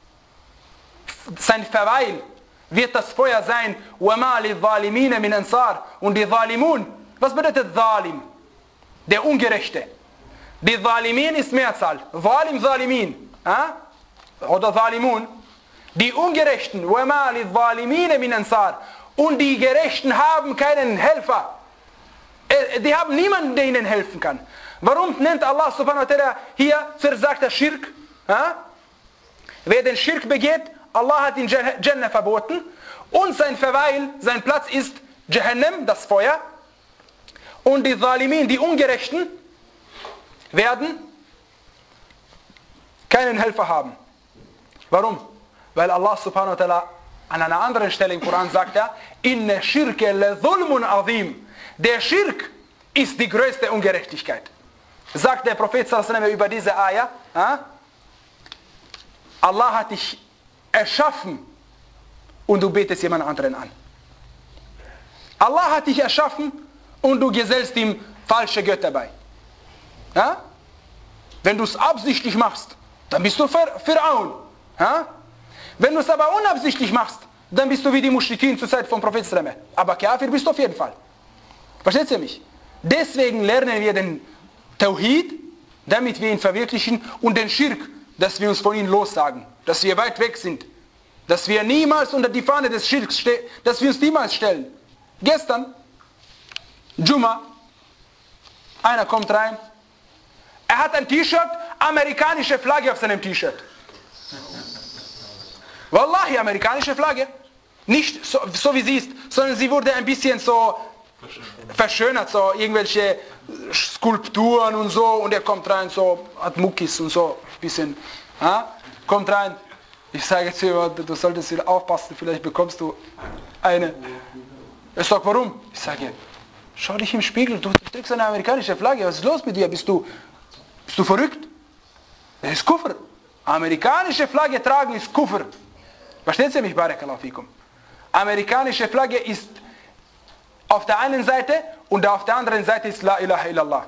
sein Verweil, wird das Feuer sein. وَمَا لِلظَّالِمِينَ مِنْ أَنصَارٍ. Und die Zalimun, was bedeutet Zalim? Der Ungerechte. Die Zalimin ist Mehrzahl. Zalim, Zalimin. Oder Zalimun. Die Ungerechten. وَمَا لِلظَّالِمِينَ مِنْ أَنصَارٍ. Und die Gerechten haben keinen Helfer. Die haben niemanden, der ihnen helfen kann. Warum nennt Allah subhanahu wa ta'ala hier versagt der Schirk? Ja? Wer den Schirk begeht, Allah hat ihn Jannah verboten und sein Verweil, sein Platz ist Jahannam, das Feuer. Und die Zalimin, die Ungerechten, werden keinen Helfer haben. Warum? Weil Allah subhanahu wa ta'ala an einer anderen Stelle im Koran sagt er, Inna shirka la dhulmun azim. Der Schirk ist die größte Ungerechtigkeit. Sagt der Prophet sallallahu alaihi wasallam über diese Ayah, ja? Allah hat dich erschaffen und du betest jemand anderen an. Allah hat dich erschaffen und du gesellst ihm falsche Götter bei. Ja? Wenn du es absichtlich machst, dann bist du Pharaon. Ja? Wenn du es aber unabsichtlich machst, dann bist du wie die Muschrikin zur Zeit vom Prophet sallallahu alaihi wasallam. Aber Kafir bist du auf jeden Fall. Versteht ihr mich? Deswegen lernen wir den Tawhid, damit wir ihn verwirklichen, und den Schirk, dass wir uns von ihm lossagen, dass wir weit weg sind, dass wir niemals unter die Fahne des Schirks stehen, dass wir uns niemals stellen. Gestern, Juma, einer kommt rein, er hat ein T-Shirt, amerikanische Flagge auf seinem T-Shirt. Wallahi, amerikanische Flagge. Nicht so, so wie sie ist, sondern sie wurde ein bisschen so verschönert, so irgendwelche Skulpturen und so, und er kommt rein, so, hat Muckis und so, bisschen, ja? Kommt rein, ich sage zu ihm, du solltest wieder aufpassen, vielleicht bekommst du eine. Er sagt, warum? Ich sage, schau dich im Spiegel, du trägst eine amerikanische Flagge, was ist los mit dir, bist du, bist du verrückt? Das ist Kufr. Amerikanische Flagge tragen ist Kufr. Versteht ihr mich, Barakallahu fikum? Amerikanische Flagge ist auf der einen Seite und auf der anderen Seite ist La ilaha illallah.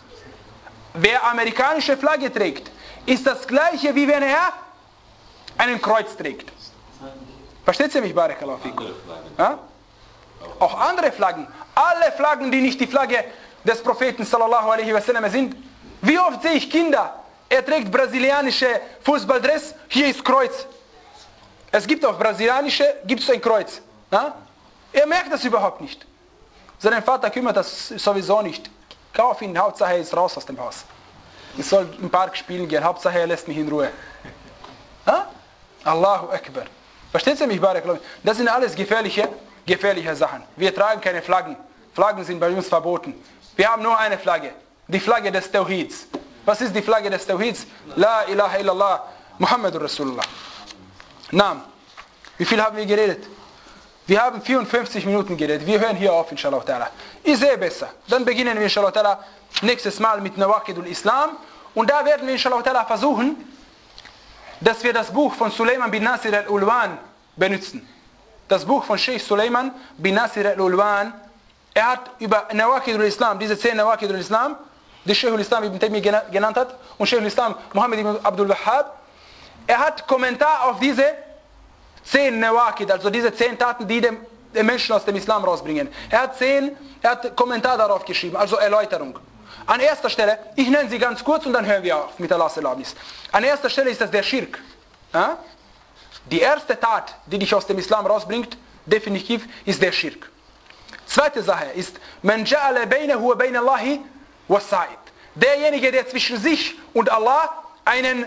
Wer amerikanische Flagge trägt, ist das gleiche, wie wenn er einen Kreuz trägt. Versteht ihr mich, Barakallahu fikum? Ja? Auch andere Flaggen. Alle Flaggen, die nicht die Flagge des Propheten sallallahu alaihi wasallam sind. Wie oft sehe ich Kinder, er trägt brasilianische Fußballdress, hier ist Kreuz. Es gibt auf brasilianische, gibt es ein Kreuz. Ja? Er merkt das überhaupt nicht. Sein Vater kümmert das sowieso nicht. Kauf ihn, Hauptsache er ist raus aus dem Haus. Ich soll im Park spielen gehen, Hauptsache er lässt mich in Ruhe. Ja? Allahu Akbar. Versteht ihr mich, Barakallahu? Das sind alles gefährliche, gefährliche Sachen. Wir tragen keine Flaggen. Flaggen sind bei uns verboten. Wir haben nur eine Flagge. Die Flagge des Tawhids. Was ist die Flagge des Tawhids? La ilaha illallah, Muhammadur Rasulullah. Naam. Wie viel haben wir geredet? Wir haben vierundfünfzig Minuten geredet. Wir hören hier auf, inshallah ta'ala. Ich sehe besser. Dann beginnen wir, inshallah ta'ala, nächstes Mal mit Nawaqidul Islam. Und da werden wir, inshallah ta'ala, versuchen, dass wir das Buch von Suleiman bin Nasir al-Ulwan benutzen. Das Buch von Sheikh Suleiman bin Nasir al-Ulwan. Er hat über Nawaqidul Islam, diese zehn Nawaqidul Islam, die Sheikh al-Islam ibn Taymiyyah genannt hat, und Sheikh al-Islam Muhammad ibn Abdul Wahhab, er hat Kommentar auf diese zehn Nawaqid, also diese zehn Taten, die den Menschen aus dem Islam rausbringen. Er hat zehn, er hat Kommentar darauf geschrieben, also Erläuterung. An erster Stelle, ich nenne sie ganz kurz und dann hören wir auf mit Allahs Erlaubnis. An erster Stelle ist das der Schirk. Ja? Die erste Tat, die dich aus dem Islam rausbringt, definitiv, ist der Schirk. Zweite Sache ist, man ja'ala bainahu wa bain Allahi wasa'id. Derjenige, der zwischen sich und Allah einen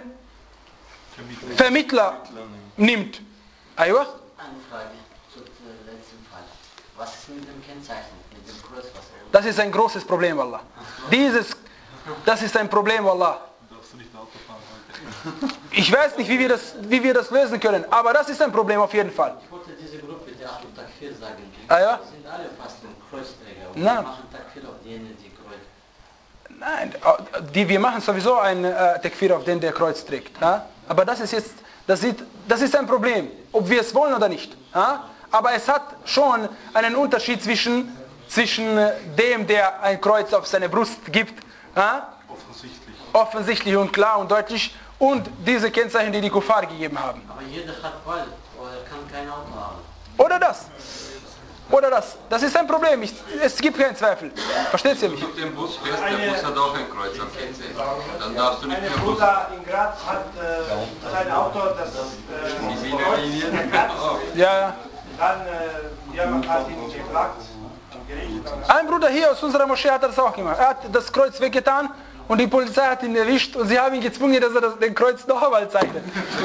Vermittler nimmt. Aywa? Eine Frage zu letzten Fall. Was ist mit dem Kennzeichen, mit dem Kreuz? Das ist ein großes Problem, Wallah. Dieses, das ist ein Problem, Wallah. Darfst du nicht Auto fahren heute? Ich weiß nicht, wie wir, das, wie wir das lösen können, aber das ist ein Problem auf jeden Fall. Ich wollte diese Gruppe, der Abu Takfir sagen, die Ah, ja? sind alle fast Kreuzträger und Nein. die machen Takfir auf denen, die Kreuz. Nein, die, wir machen sowieso ein äh, Takfir auf den, der Kreuz trägt. Ja? Aber das ist jetzt, das, sieht, das ist ein Problem, ob wir es wollen oder nicht. Ja? Aber es hat schon einen Unterschied zwischen, zwischen dem, der ein Kreuz auf seine Brust gibt, ja? Offensichtlich. Offensichtlich und klar und deutlich, und diese Kennzeichen, die die Kuffar gegeben haben. Aber jeder hat Wahl oder kann kein Auto haben. Oder das. Oder das. Das ist ein Problem. Ich, es gibt keinen Zweifel. Versteht ihr mich? Mit dem Bus fährst, der Bus hat auch ein Kreuz am Kennzeichen. Dann darfst du nicht Ein mehr Bus. Bruder in Graz hat äh, sein Auto, das äh, Die Wiener Linien. Oh. Ja, ja. dann äh, jemand hat ihn gefragt, am Gericht. Ein Bruder hier aus unserer Moschee hat das auch gemacht. Er hat das Kreuz weggetan und die Polizei hat ihn erwischt und sie haben ihn gezwungen, dass er das, den Kreuz noch einmal zeichnet.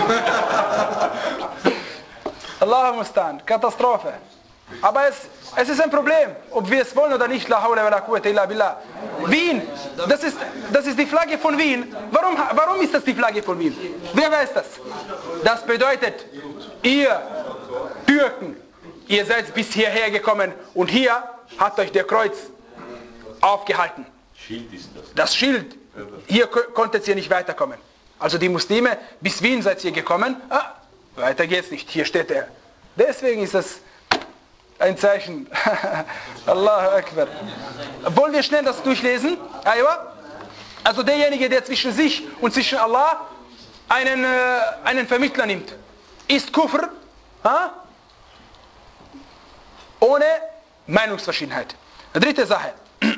Allahu Mustan, Katastrophe. Aber es, es ist ein Problem, ob wir es wollen oder nicht. La hawla wa la quwwata illa billah. Wien, das ist, das ist die Flagge von Wien. Warum, warum ist das die Flagge von Wien? Wer weiß das? Das bedeutet, ihr Türken, ihr seid bis hierher gekommen und hier hat euch der Kreuz aufgehalten. Schild ist das. Das Schild, hier konntet ihr nicht weiterkommen. Also die Muslime, bis Wien seid ihr gekommen, ah, weiter geht's nicht, hier steht er. Deswegen ist das ein Zeichen. Allahu Akbar. Wollen wir schnell das durchlesen? Also derjenige, der zwischen sich und zwischen Allah einen, äh, einen Vermittler nimmt, ist Kufr, ha? Ohne Meinungsverschiedenheit. Dritte Sache.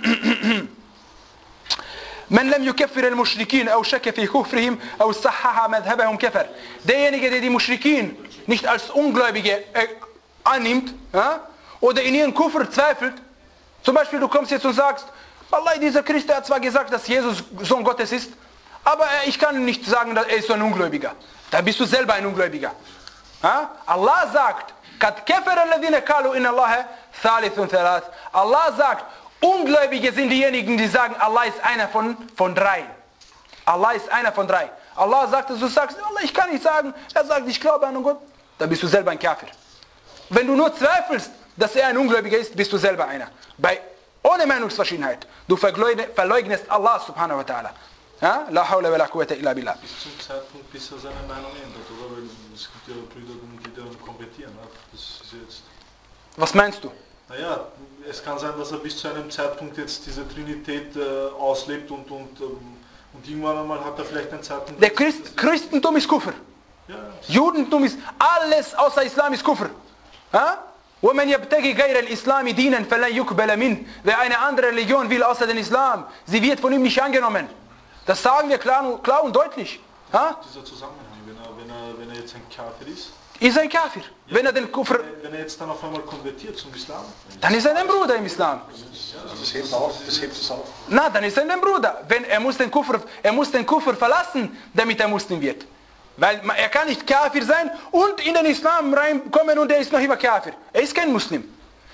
من لم يكفر المشركين أو شك في كفرهم أو صحح مذهبهم كفر. Derjenige, der die Muschrikin nicht als Ungläubige äh, annimmt, ja, oder in ihren Kufr zweifelt, zum Beispiel du kommst jetzt und sagst, Allah, dieser Christ hat zwar gesagt, dass Jesus Sohn Gottes ist, aber ich kann nicht sagen, dass er ist so ein Ungläubiger. Da bist du selber ein Ungläubiger. Ja? Allah sagt, قد كفر الذين قالوا إن الله thalithun thalath. Allah sagt, Ungläubige sind diejenigen, die sagen, Allah ist einer von, von drei. Allah ist einer von drei. Allah sagt, du sagst, Allah, ich kann nicht sagen, er sagt, ich glaube an Gott, dann bist du selber ein Kafir. Wenn du nur zweifelst, dass er ein Ungläubiger ist, bist du selber einer. Bei, ohne Meinungsverschiedenheit. Du verleugnest Allah subhanahu wa ta'ala. Ja? La hawla wa la quwwata illa billah. Bis zum Zeitpunkt, bis er seine Meinung ändert, oder? Weil es gibt ja Brüder, die dann konvertieren. Das ist jetzt... Was meinst du? Naja, es kann sein, dass er bis zu einem Zeitpunkt jetzt diese Trinität äh, auslebt und, und, ähm, und irgendwann einmal hat er vielleicht einen Zeitpunkt... Der Christ, Christentum ist Kufr. Ja, ja. Judentum ist, alles außer Islam ist Kufr. Ja? وَمَنْ يَبْتَغِ غَيْرَ الْإِسْلَامِ دِينًا فَلَنْ يُقْبَلَ مِنْهُ. Wer eine andere Religion will außer den Islam, sie wird von ihm nicht angenommen. Das sagen wir klar, klar und deutlich. Ja? Dieser Zusammenhang, wenn er, wenn, er, wenn er jetzt ein Kafir ist... Ist ein Kafir. Ja, wenn er den Kufr... Wenn er jetzt dann auf einmal konvertiert zum Islam... Dann ist er ein Bruder im Islam. Das hebt auf, das hebt es auf. Na, dann ist er ein Bruder. Wenn, er, muss den Kufr, er muss den Kufr verlassen, damit er Muslim wird. Weil er kann nicht Kafir sein und in den Islam reinkommen und er ist noch immer Kafir. Er ist kein Muslim.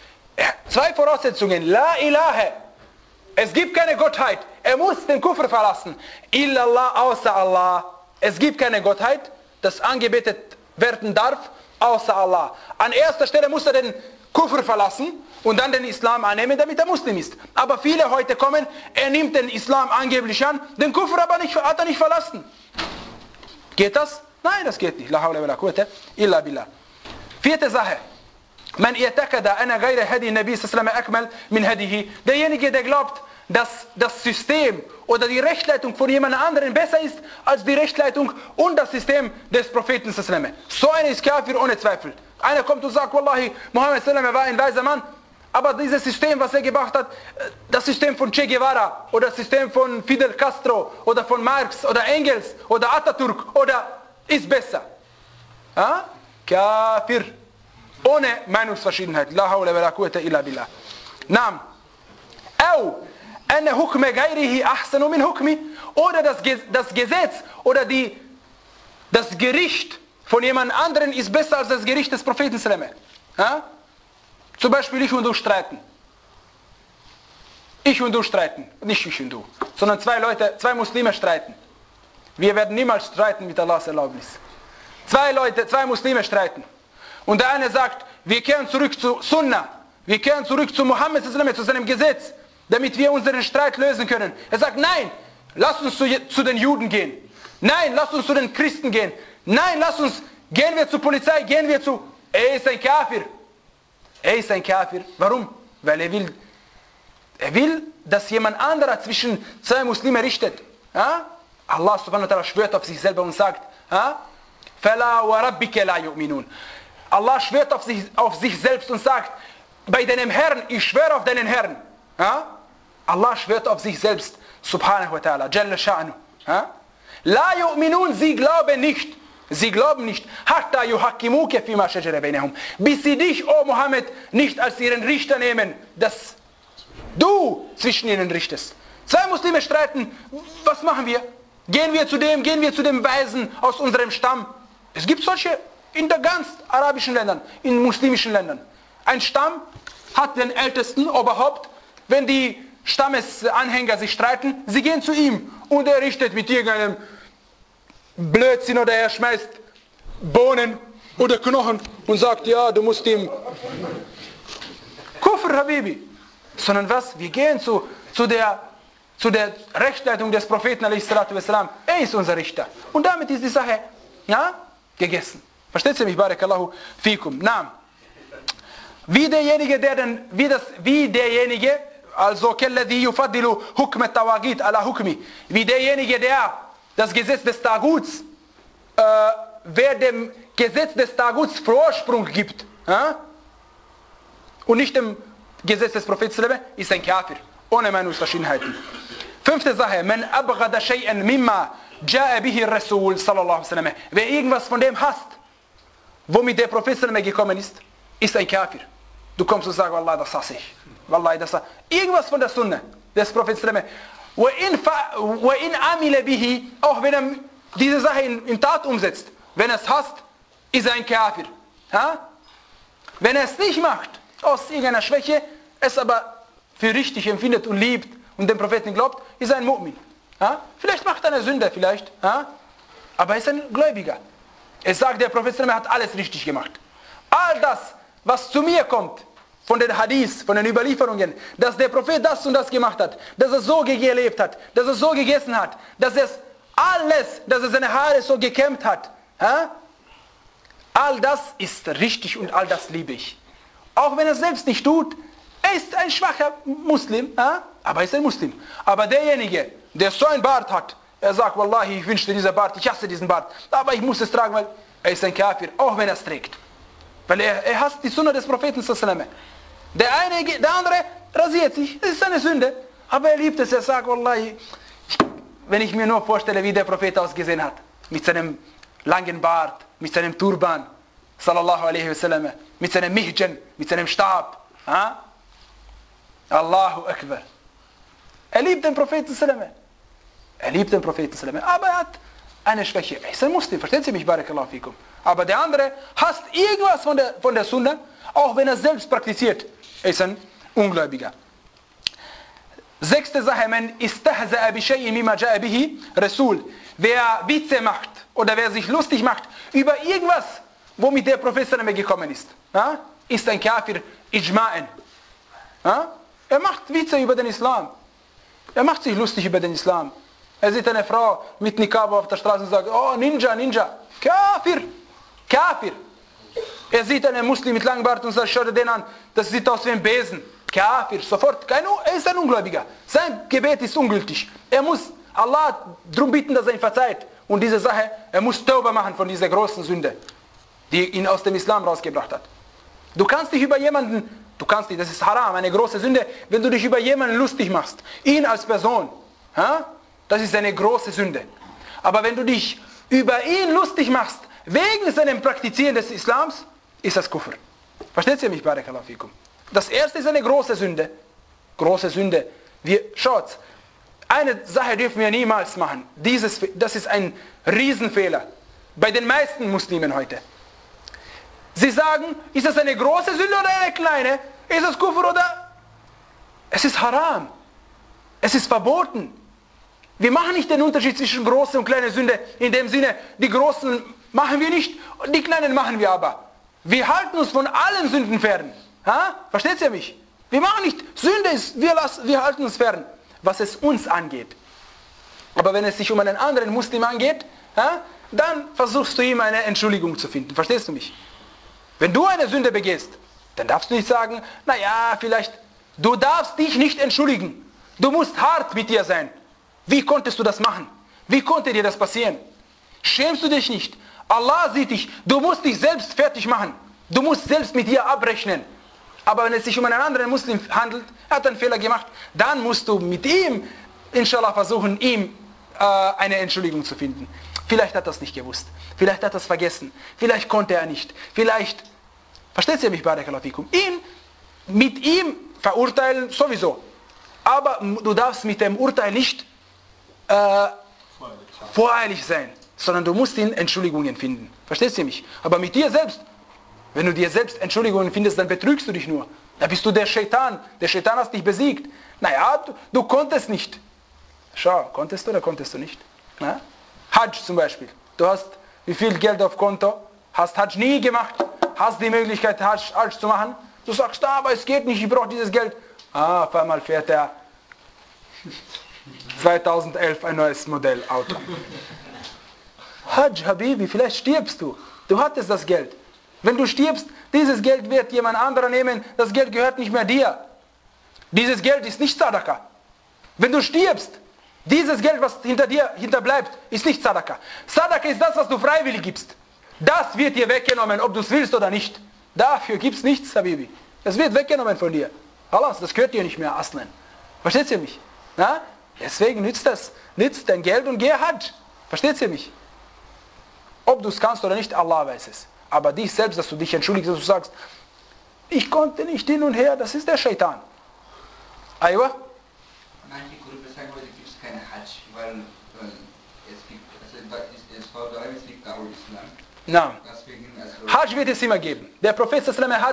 Zwei Voraussetzungen. La ilaha. Es gibt keine Gottheit. Er muss den Kufr verlassen. Illallah, außer Allah. Es gibt keine Gottheit, das angebetet werden darf, außer Allah. An erster Stelle muss er den Kufr verlassen und dann den Islam annehmen, damit er Muslim ist. Aber viele heute kommen, er nimmt den Islam angeblich an, den Kufr aber nicht, hat er nicht verlassen. Geht das? Nein, das geht nicht. La hawla wa la quwwata illa billah. Vierte Sache. Man i'taqada ana ghayra hadi Nabi sallallahu alaihi wasallam akmal min hadihi. Derjenige, der glaubt, dass das System oder die Rechtleitung von jemand anderem besser ist als die Rechtleitung und das System des Propheten sallallahu alaihi wasallam. So einer ist Kafir ohne Zweifel. Einer kommt und sagt, Wallahi, Muhammad sallallahu alaihi wasallam war ein weiser Mann, aber dieses System, was er gebracht hat, das System von Che Guevara oder das System von Fidel Castro oder von Marx oder Engels oder Atatürk oder ist besser. Ja? Kafir. Ohne Meinungsverschiedenheit. La hawla wa la quwwata illa billah. Naam. Au. Anna hukme ghairihi ahsanu min hukmi. Oder das, das Gesetz oder die, das Gericht von jemand anderen ist besser als das Gericht des Propheten sallallahu alaihi wasallam. Ja? Zum Beispiel ich und du streiten. Ich und du streiten. Nicht ich und du. Sondern zwei Leute, zwei Muslime streiten. Wir werden niemals streiten mit Allahs Erlaubnis. Zwei Leute, zwei Muslime streiten. Und der eine sagt, wir kehren zurück zu Sunnah. Wir kehren zurück zu Muhammad sallallahu alaihi wasallam, zu seinem Gesetz, damit wir unseren Streit lösen können. Er sagt, nein, lass uns zu, zu den Juden gehen. Nein, lass uns zu den Christen gehen. Nein, lass uns, gehen wir zur Polizei, gehen wir zu... Er ist ein Kafir. Er ist ein Kafir. Warum? Weil er will, er will, dass jemand anderer zwischen zwei Muslime richtet. Ja? Allah subhanahu wa ta'ala schwört auf sich selber und sagt, فَلَا وَرَبِّكَ لَا يُؤْمِنُونَ. Allah schwört auf sich, auf sich selbst und sagt, bei deinem Herrn, ich schwöre auf deinen Herrn. Ja? Allah schwört auf sich selbst, subhanahu wa ta'ala, jalla sha'nu. Ja? La yu'minun, sie glauben nicht. Sie glauben nicht. Hatta yuhakkimuke fima shajara bainahum. Bis sie dich, o Mohammed, nicht als ihren Richter nehmen, dass du zwischen ihnen richtest. Zwei Muslime streiten, was machen wir? Gehen wir zu dem, gehen wir zu dem Weisen aus unserem Stamm. Es gibt solche in der ganz arabischen Ländern, in muslimischen Ländern. Ein Stamm hat den ältesten Oberhaupt. Wenn die Stammesanhänger sich streiten, sie gehen zu ihm und er richtet mit irgendeinem Blödsinn oder er schmeißt Bohnen oder Knochen und sagt, ja, du musst ihm Kufr, Habibi. Sondern was? Wir gehen zu, zu, der, zu der Rechtleitung des Propheten, a s. Er ist unser Richter. Und damit ist die Sache, ja, gegessen. Versteht ihr mich? Barakallahu fikum. Naam. Wie derjenige, der denn, wie das, wie derjenige, also kelladhi yufaddilu hukm at-tawagit ala hukmi. Wie derjenige, der das Gesetz des Taguts, äh, wer dem Gesetz des Taguts Vorsprung gibt, äh, und nicht dem Gesetz des Propheten, ist ein Kafir. Ohne Meinungsverschiedenheiten. Fünfte Sache. Man abghada shay'an mimma ja'a bihi Rasul sallallahu alaihi wasallam. Wer irgendwas von dem hasst, womit der Prophet gekommen ist, ist ein Kafir. Du kommst und sagst, Wallah, das hasse ich. Wallah, das hasse ich. Irgendwas von der Sunna des Propheten. وَإِنْ عَمِلَ بِهِ. Auch wenn er diese Sache in, in Tat umsetzt. Wenn er es hasst, ist er ein Kafir. Ha? Wenn er es nicht macht, aus irgendeiner Schwäche, es aber für richtig empfindet und liebt und dem Propheten glaubt, ist ein Mu'min. Ja? Vielleicht macht er eine Sünde, vielleicht, ja? Aber er ist ein Gläubiger. Es sagt, der Prophet hat alles richtig gemacht. All das, was zu mir kommt, von den Hadith, von den Überlieferungen, dass der Prophet das und das gemacht hat, dass er so gelebt hat, dass er so gegessen hat, dass er alles, dass er seine Haare so gekämmt hat, ja? All das ist richtig und all das liebe ich. Auch wenn er es selbst nicht tut, er ist ein schwacher Muslim, ja? Aber er ist ein Muslim. Aber derjenige, der so ein Bart hat, er sagt, Wallahi, ich wünschte dieser Bart, ich hasse diesen Bart, aber ich muss es tragen, weil er ist ein Kafir, auch wenn er es trägt. Weil er, er hasst die Sunna des Propheten. Der eine, der andere rasiert sich, das ist eine Sünde, aber er liebt es, er sagt, Wallahi, ich, wenn ich mir nur vorstelle, wie der Prophet ausgesehen hat, mit seinem langen Bart, mit seinem Turban, sallallahu alaihi wasallam, mit seinem Mihjan, mit seinem Stab, ha? Allahu Akbar. Er liebt den Propheten sallam. Er liebt den Propheten sallam. Aber er hat eine Schwäche. Er ist ein Muslim, verstehen Sie mich, barakallahu fikum. Aber der andere hasst irgendwas von der, von der Sunna, auch wenn er selbst praktiziert. Er ist ein Ungläubiger. Sechste Sache, man istahza'a bi shay'in mimma ja'a bihi Rasul. Wer Witze macht oder wer sich lustig macht über irgendwas, womit der Prophet sallam gekommen ist, ja, ist ein Kafir ijma'an. Ja? Er macht Witze über den Islam. Er macht sich lustig über den Islam. Er sieht eine Frau mit Niqab auf der Straße und sagt, oh Ninja, Ninja. Kafir. Kafir. Er sieht einen Muslim mit langem Bart und sagt, schau dir den an, das sieht aus wie ein Besen. Kafir. Sofort. Kein, er ist ein Ungläubiger. Sein Gebet ist ungültig. Er muss Allah darum bitten, dass er ihn verzeiht. Und diese Sache, er muss Tauba machen von dieser großen Sünde, die ihn aus dem Islam rausgebracht hat. Du kannst dich über jemanden, du kannst dich, das ist haram, eine große Sünde, wenn du dich über jemanden lustig machst, ihn als Person, ha? Das ist eine große Sünde. Aber wenn du dich über ihn lustig machst, wegen seinem Praktizieren des Islams, ist das Kufr. Versteht ihr mich, barakallahu fikum? Das erste ist eine große Sünde. Große Sünde. Wir, schaut, eine Sache dürfen wir niemals machen. Dieses, das ist ein Riesenfehler. Bei den meisten Muslimen heute. Sie sagen, ist das eine große Sünde oder eine kleine? Ist es Kufr oder? Es ist haram. Es ist verboten. Wir machen nicht den Unterschied zwischen große und kleine Sünde in dem Sinne, die großen machen wir nicht, die kleinen machen wir aber. Wir halten uns von allen Sünden fern. Ha? Versteht ihr mich? Wir machen nicht, Sünde ist, wir, lassen, wir halten uns fern, was es uns angeht. Aber wenn es sich um einen anderen Muslim angeht, ha, dann versuchst du ihm eine Entschuldigung zu finden. Verstehst du mich? Wenn du eine Sünde begehst, dann darfst du nicht sagen, naja, vielleicht, du darfst dich nicht entschuldigen. Du musst hart mit dir sein. Wie konntest du das machen? Wie konnte dir das passieren? Schämst du dich nicht? Allah sieht dich. Du musst dich selbst fertig machen. Du musst selbst mit dir abrechnen. Aber wenn es sich um einen anderen Muslim handelt, er hat einen Fehler gemacht, dann musst du mit ihm, inshallah, versuchen, ihm äh, eine Entschuldigung zu finden. Vielleicht hat er es nicht gewusst. Vielleicht hat er es vergessen. Vielleicht konnte er nicht. Vielleicht, versteht ihr mich, barakallahu fikum? Ihn, mit ihm verurteilen sowieso. Aber du darfst mit dem Urteil nicht äh, voreilig sein, sondern du musst ihn Entschuldigungen finden. Verstehst ihr mich? Aber mit dir selbst, wenn du dir selbst Entschuldigungen findest, dann betrügst du dich nur. Da bist du der Shaitan. Der Shaitan hat dich besiegt. Naja, du, du konntest nicht. Schau, konntest du oder konntest du nicht? Na? Hajj zum Beispiel. Du hast wie viel Geld auf Konto, hast Hajj nie gemacht, hast die Möglichkeit, Hajj, Hajj zu machen. Du sagst, ah, aber es geht nicht, ich brauche dieses Geld. Ah, auf einmal fährt er zweitausendelf ein neues Modell Auto. Hajj, Habibi, vielleicht stirbst du. Du hattest das Geld. Wenn du stirbst, dieses Geld wird jemand anderer nehmen, das Geld gehört nicht mehr dir. Dieses Geld ist nicht Sadaka. Wenn du stirbst, dieses Geld, was hinter dir hinterbleibt, ist nicht Sadaka. Sadaka ist das, was du freiwillig gibst. Das wird dir weggenommen, ob du es willst oder nicht. Dafür gibt es nichts, Habibi. Es wird weggenommen von dir. Allah, das gehört dir nicht mehr, Aslan. Versteht ihr mich? Na? Deswegen nützt das, nützt dein Geld und geh Hajj. Versteht ihr mich? Ob du es kannst oder nicht, Allah weiß es. Aber dich selbst, dass du dich entschuldigst, dass du sagst, ich konnte nicht hin und her, das ist der Shaitan. Aywa? Manche Gruppen sagen, heute gibt es keine Hajj, weil äh, es gibt, also es war da, es liegt Darul Islam. Nein. Deswegen, also Hajj wird es immer geben. Der Prophet sallam hat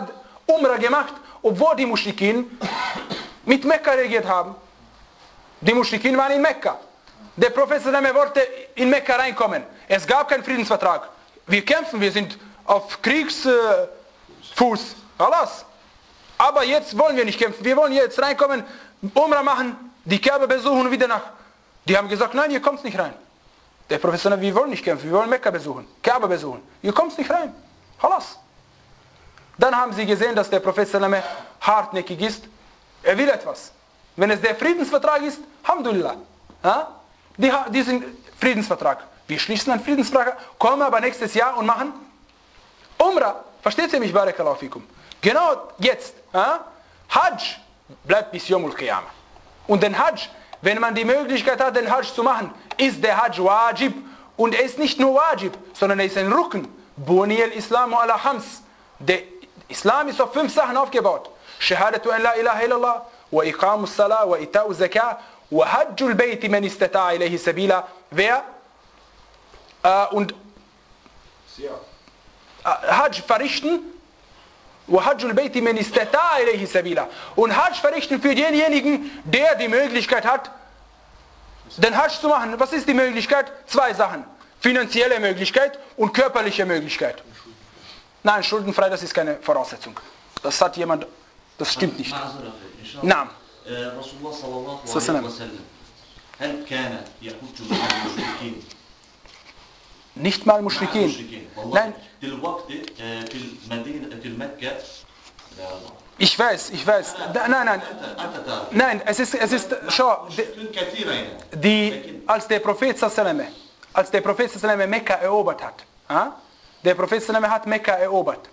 Umrah gemacht, obwohl die Muschrikin mit Mekka regiert haben. Die Muschrikin waren in Mekka. Der Prophet wollte in Mekka reinkommen. Es gab keinen Friedensvertrag. Wir kämpfen, wir sind auf Kriegsfuß. Alles. Aber jetzt wollen wir nicht kämpfen. Wir wollen jetzt reinkommen, Umrah machen, die Kaaba besuchen und wieder nach. Die haben gesagt, nein, ihr kommt nicht rein. Der Prophet, wir wollen nicht kämpfen, wir wollen Mekka besuchen, Kaaba besuchen. Ihr kommt nicht rein. Alles. Dann haben sie gesehen, dass der Prophet hartnäckig ist. Er will etwas. Wenn es der Friedensvertrag ist, Alhamdulillah. Ja? Die, diesen Friedensvertrag. Wir schließen einen Friedensvertrag, kommen aber nächstes Jahr und machen Umrah. Versteht ihr mich, Barakallahu fikum? Genau jetzt. Ja? Hajj bleibt bis Yomul Qiyamah. Und den Hajj, wenn man die Möglichkeit hat, den Hajj zu machen, ist der Hajj wajib. Und er ist nicht nur wajib, sondern er ist ein Rücken. Buni al-Islam ala Hams. Der Islam ist auf fünf Sachen aufgebaut. Shahadatu an la ilaha illallah, wa iqamus salah, wa ita'u zakah, wa hajjul bayti man istata'a ilayhi sabila. Wer? Äh, und äh, Hajj verrichten, wa hajjul bayti man istata'a ilayhi sabila. Und Hajj verrichten für denjenigen, der die Möglichkeit hat, den Hajj zu machen. Was ist die Möglichkeit? Zwei Sachen. Finanzielle Möglichkeit und körperliche Möglichkeit. Nein, schuldenfrei, das ist keine Voraussetzung. Das hat jemand, das stimmt nicht. Naam. Rasulullah sallallahu alaihi wasallam. هل كان يحج مع المشركين؟ Nicht mal Muschrikin. Nein. Ich weiß, ich weiß. Nein, nein. Nein, es ist, es ist, schau, die, als der Prophet sallallahu als der Prophet sallallahu Mekka erobert hat, ja? Der Prophet sallallahu hat Mekka erobert.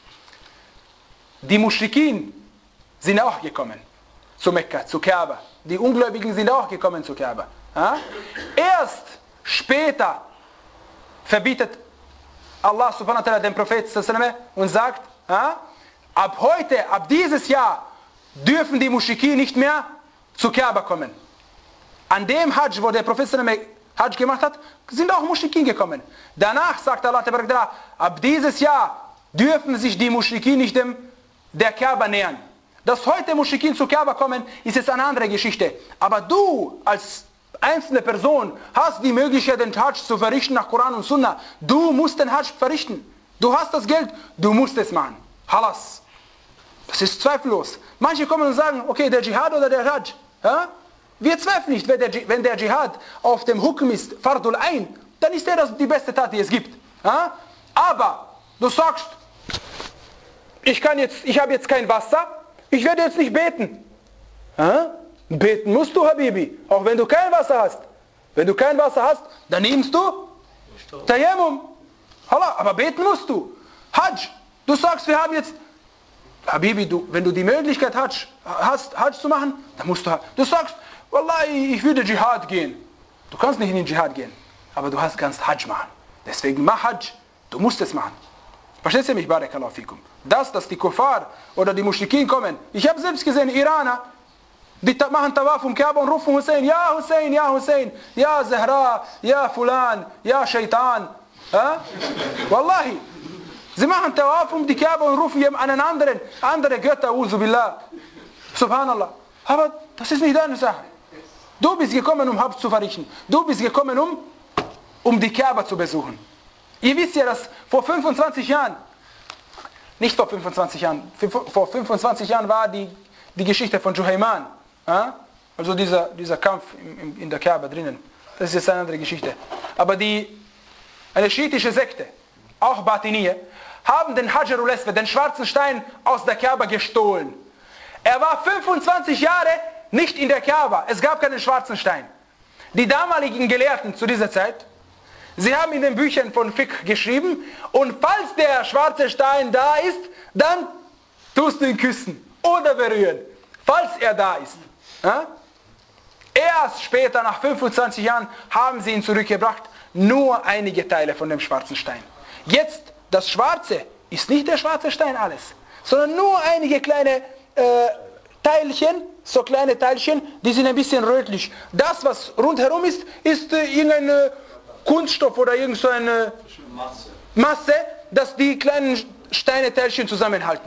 Die Muschrikin sind auch gekommen zu Mekka, zu Kaaba. Die Ungläubigen sind auch gekommen zu Kaaba. Ja? Erst später verbietet Allah subhanahu wa ta'ala den Prophet sallallahu und sagt, ja, ab heute, ab dieses Jahr dürfen die Muschrikin nicht mehr zu Kaaba kommen. An dem Hajj, wo der Prophet sallallahu Hajj gemacht hat, sind auch Muschrikin gekommen. Danach sagt Allah, ab dieses Jahr dürfen sich die Muschrikin nicht dem, der Kaaba nähern. Dass heute Muschrikin zu Kaaba kommen, ist jetzt eine andere Geschichte. Aber du als einzelne Person hast die Möglichkeit, den Hajj zu verrichten nach Koran und Sunna. Du musst den Hajj verrichten. Du hast das Geld, du musst es machen. Halas. Das ist zweifellos. Manche kommen und sagen, okay, der Dschihad oder der Hajj. Ja? Wir zweifeln nicht, wenn der, wenn der Dschihad auf dem Hukm ist, Fardul Ain, dann ist er das die beste Tat, die es gibt. Ja? Aber du sagst, ich kann jetzt, ich habe jetzt kein Wasser, ich werde jetzt nicht beten. Ja? Beten musst du, Habibi, auch wenn du kein Wasser hast. Wenn du kein Wasser hast, dann nimmst du Tayammum. Aber beten musst du. Hajj, du sagst, wir haben jetzt, Habibi, du, wenn du die Möglichkeit hast, hast, Hajj zu machen, dann musst du, du sagst, Wallahi, ich würde Dschihad gehen. Du kannst nicht in den Dschihad gehen, aber du hast, kannst Hajj machen. Deswegen mach Hajj, du musst es machen. Verstehst du mich, Barakallahu fikum? Das, dass die Kuffar oder die Muschrikin kommen. Ich habe selbst gesehen, Iraner, die machen Tawaf um Kaaba und rufen Hussein, ja Hussein, ja Hussein, ja Zahra, ja Fulan, ja Shaitan. Ja? Wallahi. Sie machen Tawaf um die Kaaba und rufen einen anderen, andere Götter, Uzu Billah. Subhanallah. Aber das ist nicht deine Sache. Du bist gekommen, um Hajj zu verrichten. Du bist gekommen, um, um die Kaaba zu besuchen. Ihr wisst ja, dass vor fünfundzwanzig Jahren, nicht vor fünfundzwanzig Jahren, vor fünfundzwanzig Jahren war die, die Geschichte von Juhayman. Ja? Also dieser, dieser Kampf in, in der Kaaba drinnen. Das ist jetzt eine andere Geschichte. Aber die, eine schiitische Sekte, auch Batiniye, haben den Hajarul Aswad, den schwarzen Stein, aus der Kaaba gestohlen. Er war fünfundzwanzig Jahre nicht in der Kaaba. Es gab keinen schwarzen Stein. Die damaligen Gelehrten zu dieser Zeit, sie haben in den Büchern von Fiqh geschrieben, und falls der schwarze Stein da ist, dann tust du ihn küssen oder berühren. Falls er da ist. Ja? Erst später, nach fünfundzwanzig Jahren, haben sie ihn zurückgebracht, nur einige Teile von dem schwarzen Stein. Jetzt, das Schwarze ist nicht der schwarze Stein alles, sondern nur einige kleine äh, Teilchen, so kleine Teilchen, die sind ein bisschen rötlich. Das, was rundherum ist, ist äh, irgendein äh, Kunststoff oder irgend so eine Masse, Masse, das die kleinen Steine, Teilchen zusammenhalten.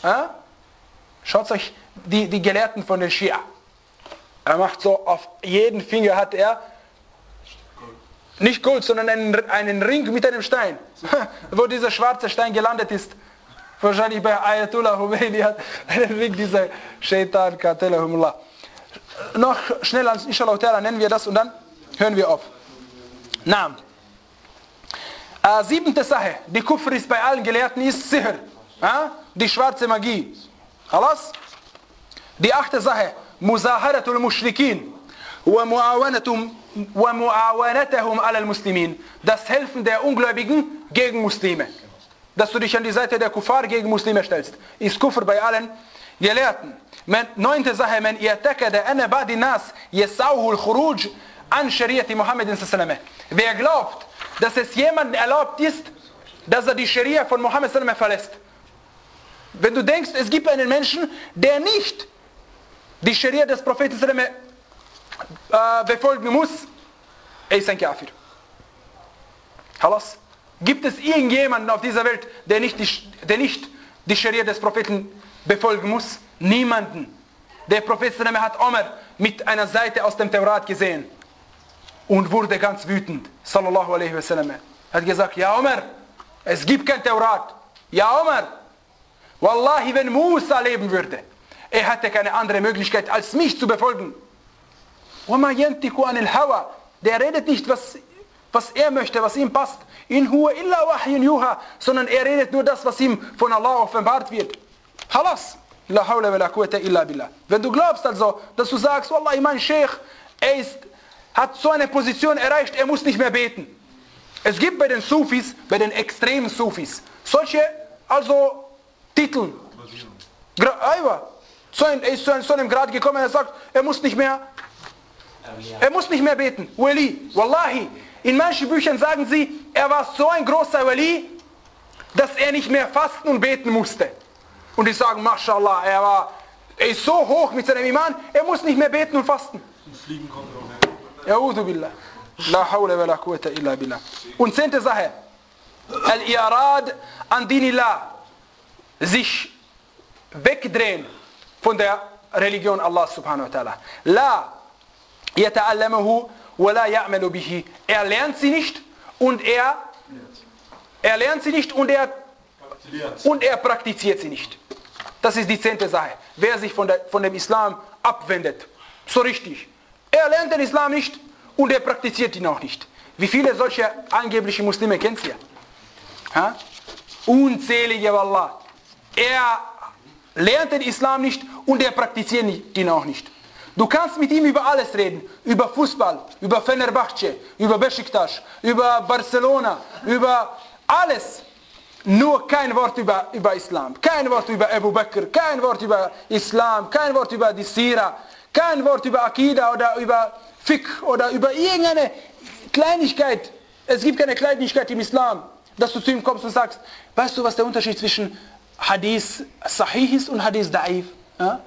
Ja? Schaut euch die, die Gelehrten von den Schia. Er macht so, auf jeden Finger hat er nicht Gold, sondern einen, einen Ring mit einem Stein. Wo dieser schwarze Stein gelandet ist. Wahrscheinlich bei Ayatollah Khomeini hat einen Ring dieser Shaitan Qatelahumullah. Noch schnell, inshallah, nennen wir das und dann hören wir auf. Naam. Äh, siebente Sache, die Kufr ist bei allen Gelehrten, ist Sihr. Ja? Die schwarze Magie. Alles? Die achte Sache, Muzaharatul Mushrikin wa mu'awanatahum ala al-Muslimin. Das Helfen der Ungläubigen gegen Muslime. Dass du dich an die Seite der Kuffar gegen Muslime stellst. Ist Kufr bei allen Gelehrten. Neunte Sache, man i'takada anna ba'di nas yas'uhu al-khuruj an Shariati Muhammadin sallallahu alaihi wasallam. Wer glaubt, dass es jemandem erlaubt ist, dass er die Scharia von Muhammad sallallahu alaihi wasallam verlässt. Wenn du denkst, es gibt einen Menschen, der nicht die Scharia des Propheten sallallahu alaihi wasallam äh, befolgen muss, er ist ein Kafir. Halas? Gibt es irgendjemanden auf dieser Welt, der nicht die, der nicht die Scharia des Propheten befolgen muss? Niemanden. Der Prophet sallallahu alaihi wasallam hat Omar mit einer Seite aus dem Taurat gesehen und wurde ganz wütend. Sallallahu alaihi wasallam. Er hat gesagt, ja Omar, es gibt kein Taurat. Ja Omar, Wallahi, wenn Musa leben würde, er hatte keine andere Möglichkeit, als mich zu befolgen. وَمَا يَنْتِكُ عَنِ الْهَوَى. Der redet nicht, was, was er möchte, was ihm passt. In huwa illa wahyun yuha. Sondern er redet nur das, was ihm von Allah offenbart wird. Halas. La hawla wa la quwwata illa billah. Wenn du glaubst also, dass du sagst, Wallahi, mein Sheikh, er ist, hat so eine Position erreicht, er muss nicht mehr beten. Es gibt bei den Sufis, bei den extremen Sufis, solche, also, Titel. So ein, er ist zu so einem Grad gekommen, er sagt, er muss nicht mehr, er muss nicht mehr beten. Wali, Wallahi. In manchen Büchern sagen sie, er war so ein großer Wali, dass er nicht mehr fasten und beten musste. Und die sagen, Mashallah, er war, er ist so hoch mit seinem Iman, er muss nicht mehr beten und fasten. Und fliegen kommt auch mehr. Ya'udhu billah. La hawla wa la quwwata illa billah. Und zehnte Sache. Al-I'rad an dinillah. Sich wegdrehen von der Religion Allah subhanahu wa ta'ala. La yata'allamahu wa la ya'malu bihi. Er lernt sie nicht und er er lernt sie nicht und er und er praktiziert sie nicht. Das ist die zehnte Sache. Wer sich von, der, von dem Islam abwendet, so richtig. Er lernt den Islam nicht und er praktiziert ihn auch nicht. Wie viele solche angebliche Muslime kennt ihr? Ha? Unzählige, Wallah. Er lernt den Islam nicht und er praktiziert ihn auch nicht. Du kannst mit ihm über alles reden. Über Fußball, über Fenerbahce, über Besiktas, über Barcelona, über alles. Nur kein Wort über, über Islam, kein Wort über Abu Bakr, kein Wort über Islam, kein Wort über die Sira, kein Wort über Akida oder über Fiqh oder über irgendeine Kleinigkeit. Es gibt keine Kleinigkeit im Islam, dass du zu ihm kommst und sagst, weißt du, was der Unterschied zwischen Hadith Sahih ist und Hadith Da'if? Ja?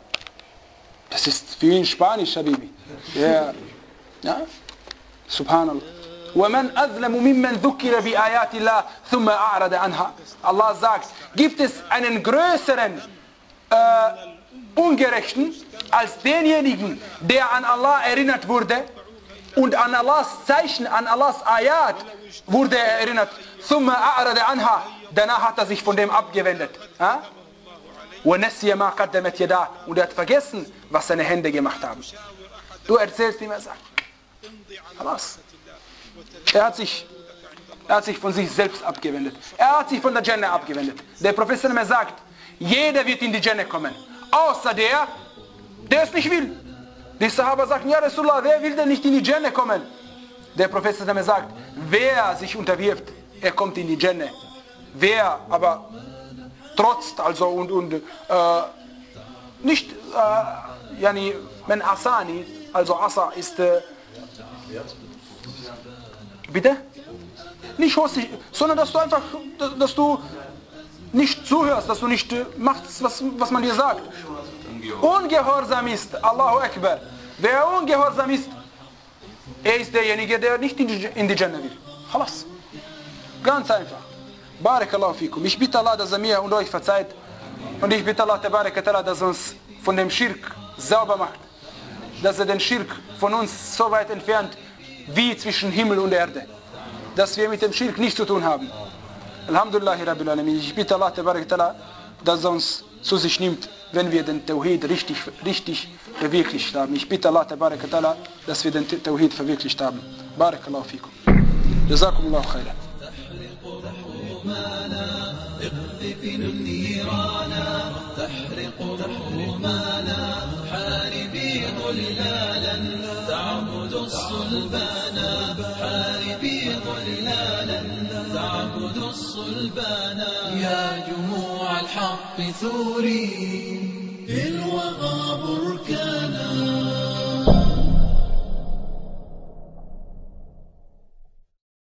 Das ist für ihn Spanisch, Habibi. Ja. Ja? Subhanallah. وَمَنْ أَظْلَمُ مِمَّنْ ذُكِّرَ بِآيَاتِ اللَّهِ ثُمَّ أَعْرَضَ عَنْهَا. Allah sagt, gibt es einen größeren äh, Ungerechten als denjenigen, der an Allah erinnert wurde und an Allahs Zeichen, an Allahs Ayat wurde er erinnert. ثُمَّ أَعْرَضَ عَنْهَا. Danach hat er sich von dem abgewendet. Ja? وَنَسِيَ مَا قَدَّمَتْ يَدَاهُ. Und er hat vergessen, was seine Hände gemacht haben. Du erzählst ihm, er sagt, Allahs. Er hat, sich, er hat sich von sich selbst abgewendet. Er hat sich von der Jannah abgewendet. Der Prophet sagt, jeder wird in die Jannah kommen. Außer der, der es nicht will. Die Sahaba sagten, ja Rasulullah, wer will denn nicht in die Jannah kommen? Der Prophet sagt, wer sich unterwirft, er kommt in die Jannah. Wer aber trotzt, also und, und äh, nicht, äh, yani, men asani, also Asa ist, äh, bitte? Nicht hostig, sondern dass du einfach, dass du nicht zuhörst, dass du nicht machst, was, was man dir sagt. Ungehorsam ist, Allahu Akbar. Wer ungehorsam ist, er ist derjenige, der nicht in die, in die Jannah will. Khalas. Ganz einfach. Barakallahu fikum. Ich bitte Allah, dass er mir und euch verzeiht Und ich bitte Allah Tabaraka Ta'ala, dass uns von dem Schirk sauber macht. Dass er den Schirk von uns so weit entfernt, wie zwischen Himmel und Erde. Dass wir mit dem Schirk nichts zu tun haben. Alhamdulillah Rabbil Alamin. Ich bitte Allah Tabaraka Ta'ala, dass er uns zu sich nimmt, wenn wir den Tawhid richtig, richtig verwirklicht haben. Ich bitte Allah Tabaraka Ta'ala, dass wir den Tawhid verwirklicht haben. Barakallahu fikum. Jazakumullahu khairan. اقذف النيرانا تحرق حمانا حاربي ظلالا تعبد الصلبانا حاربي ظلالا تعبد الصلبانا يا جموع الحق ثوري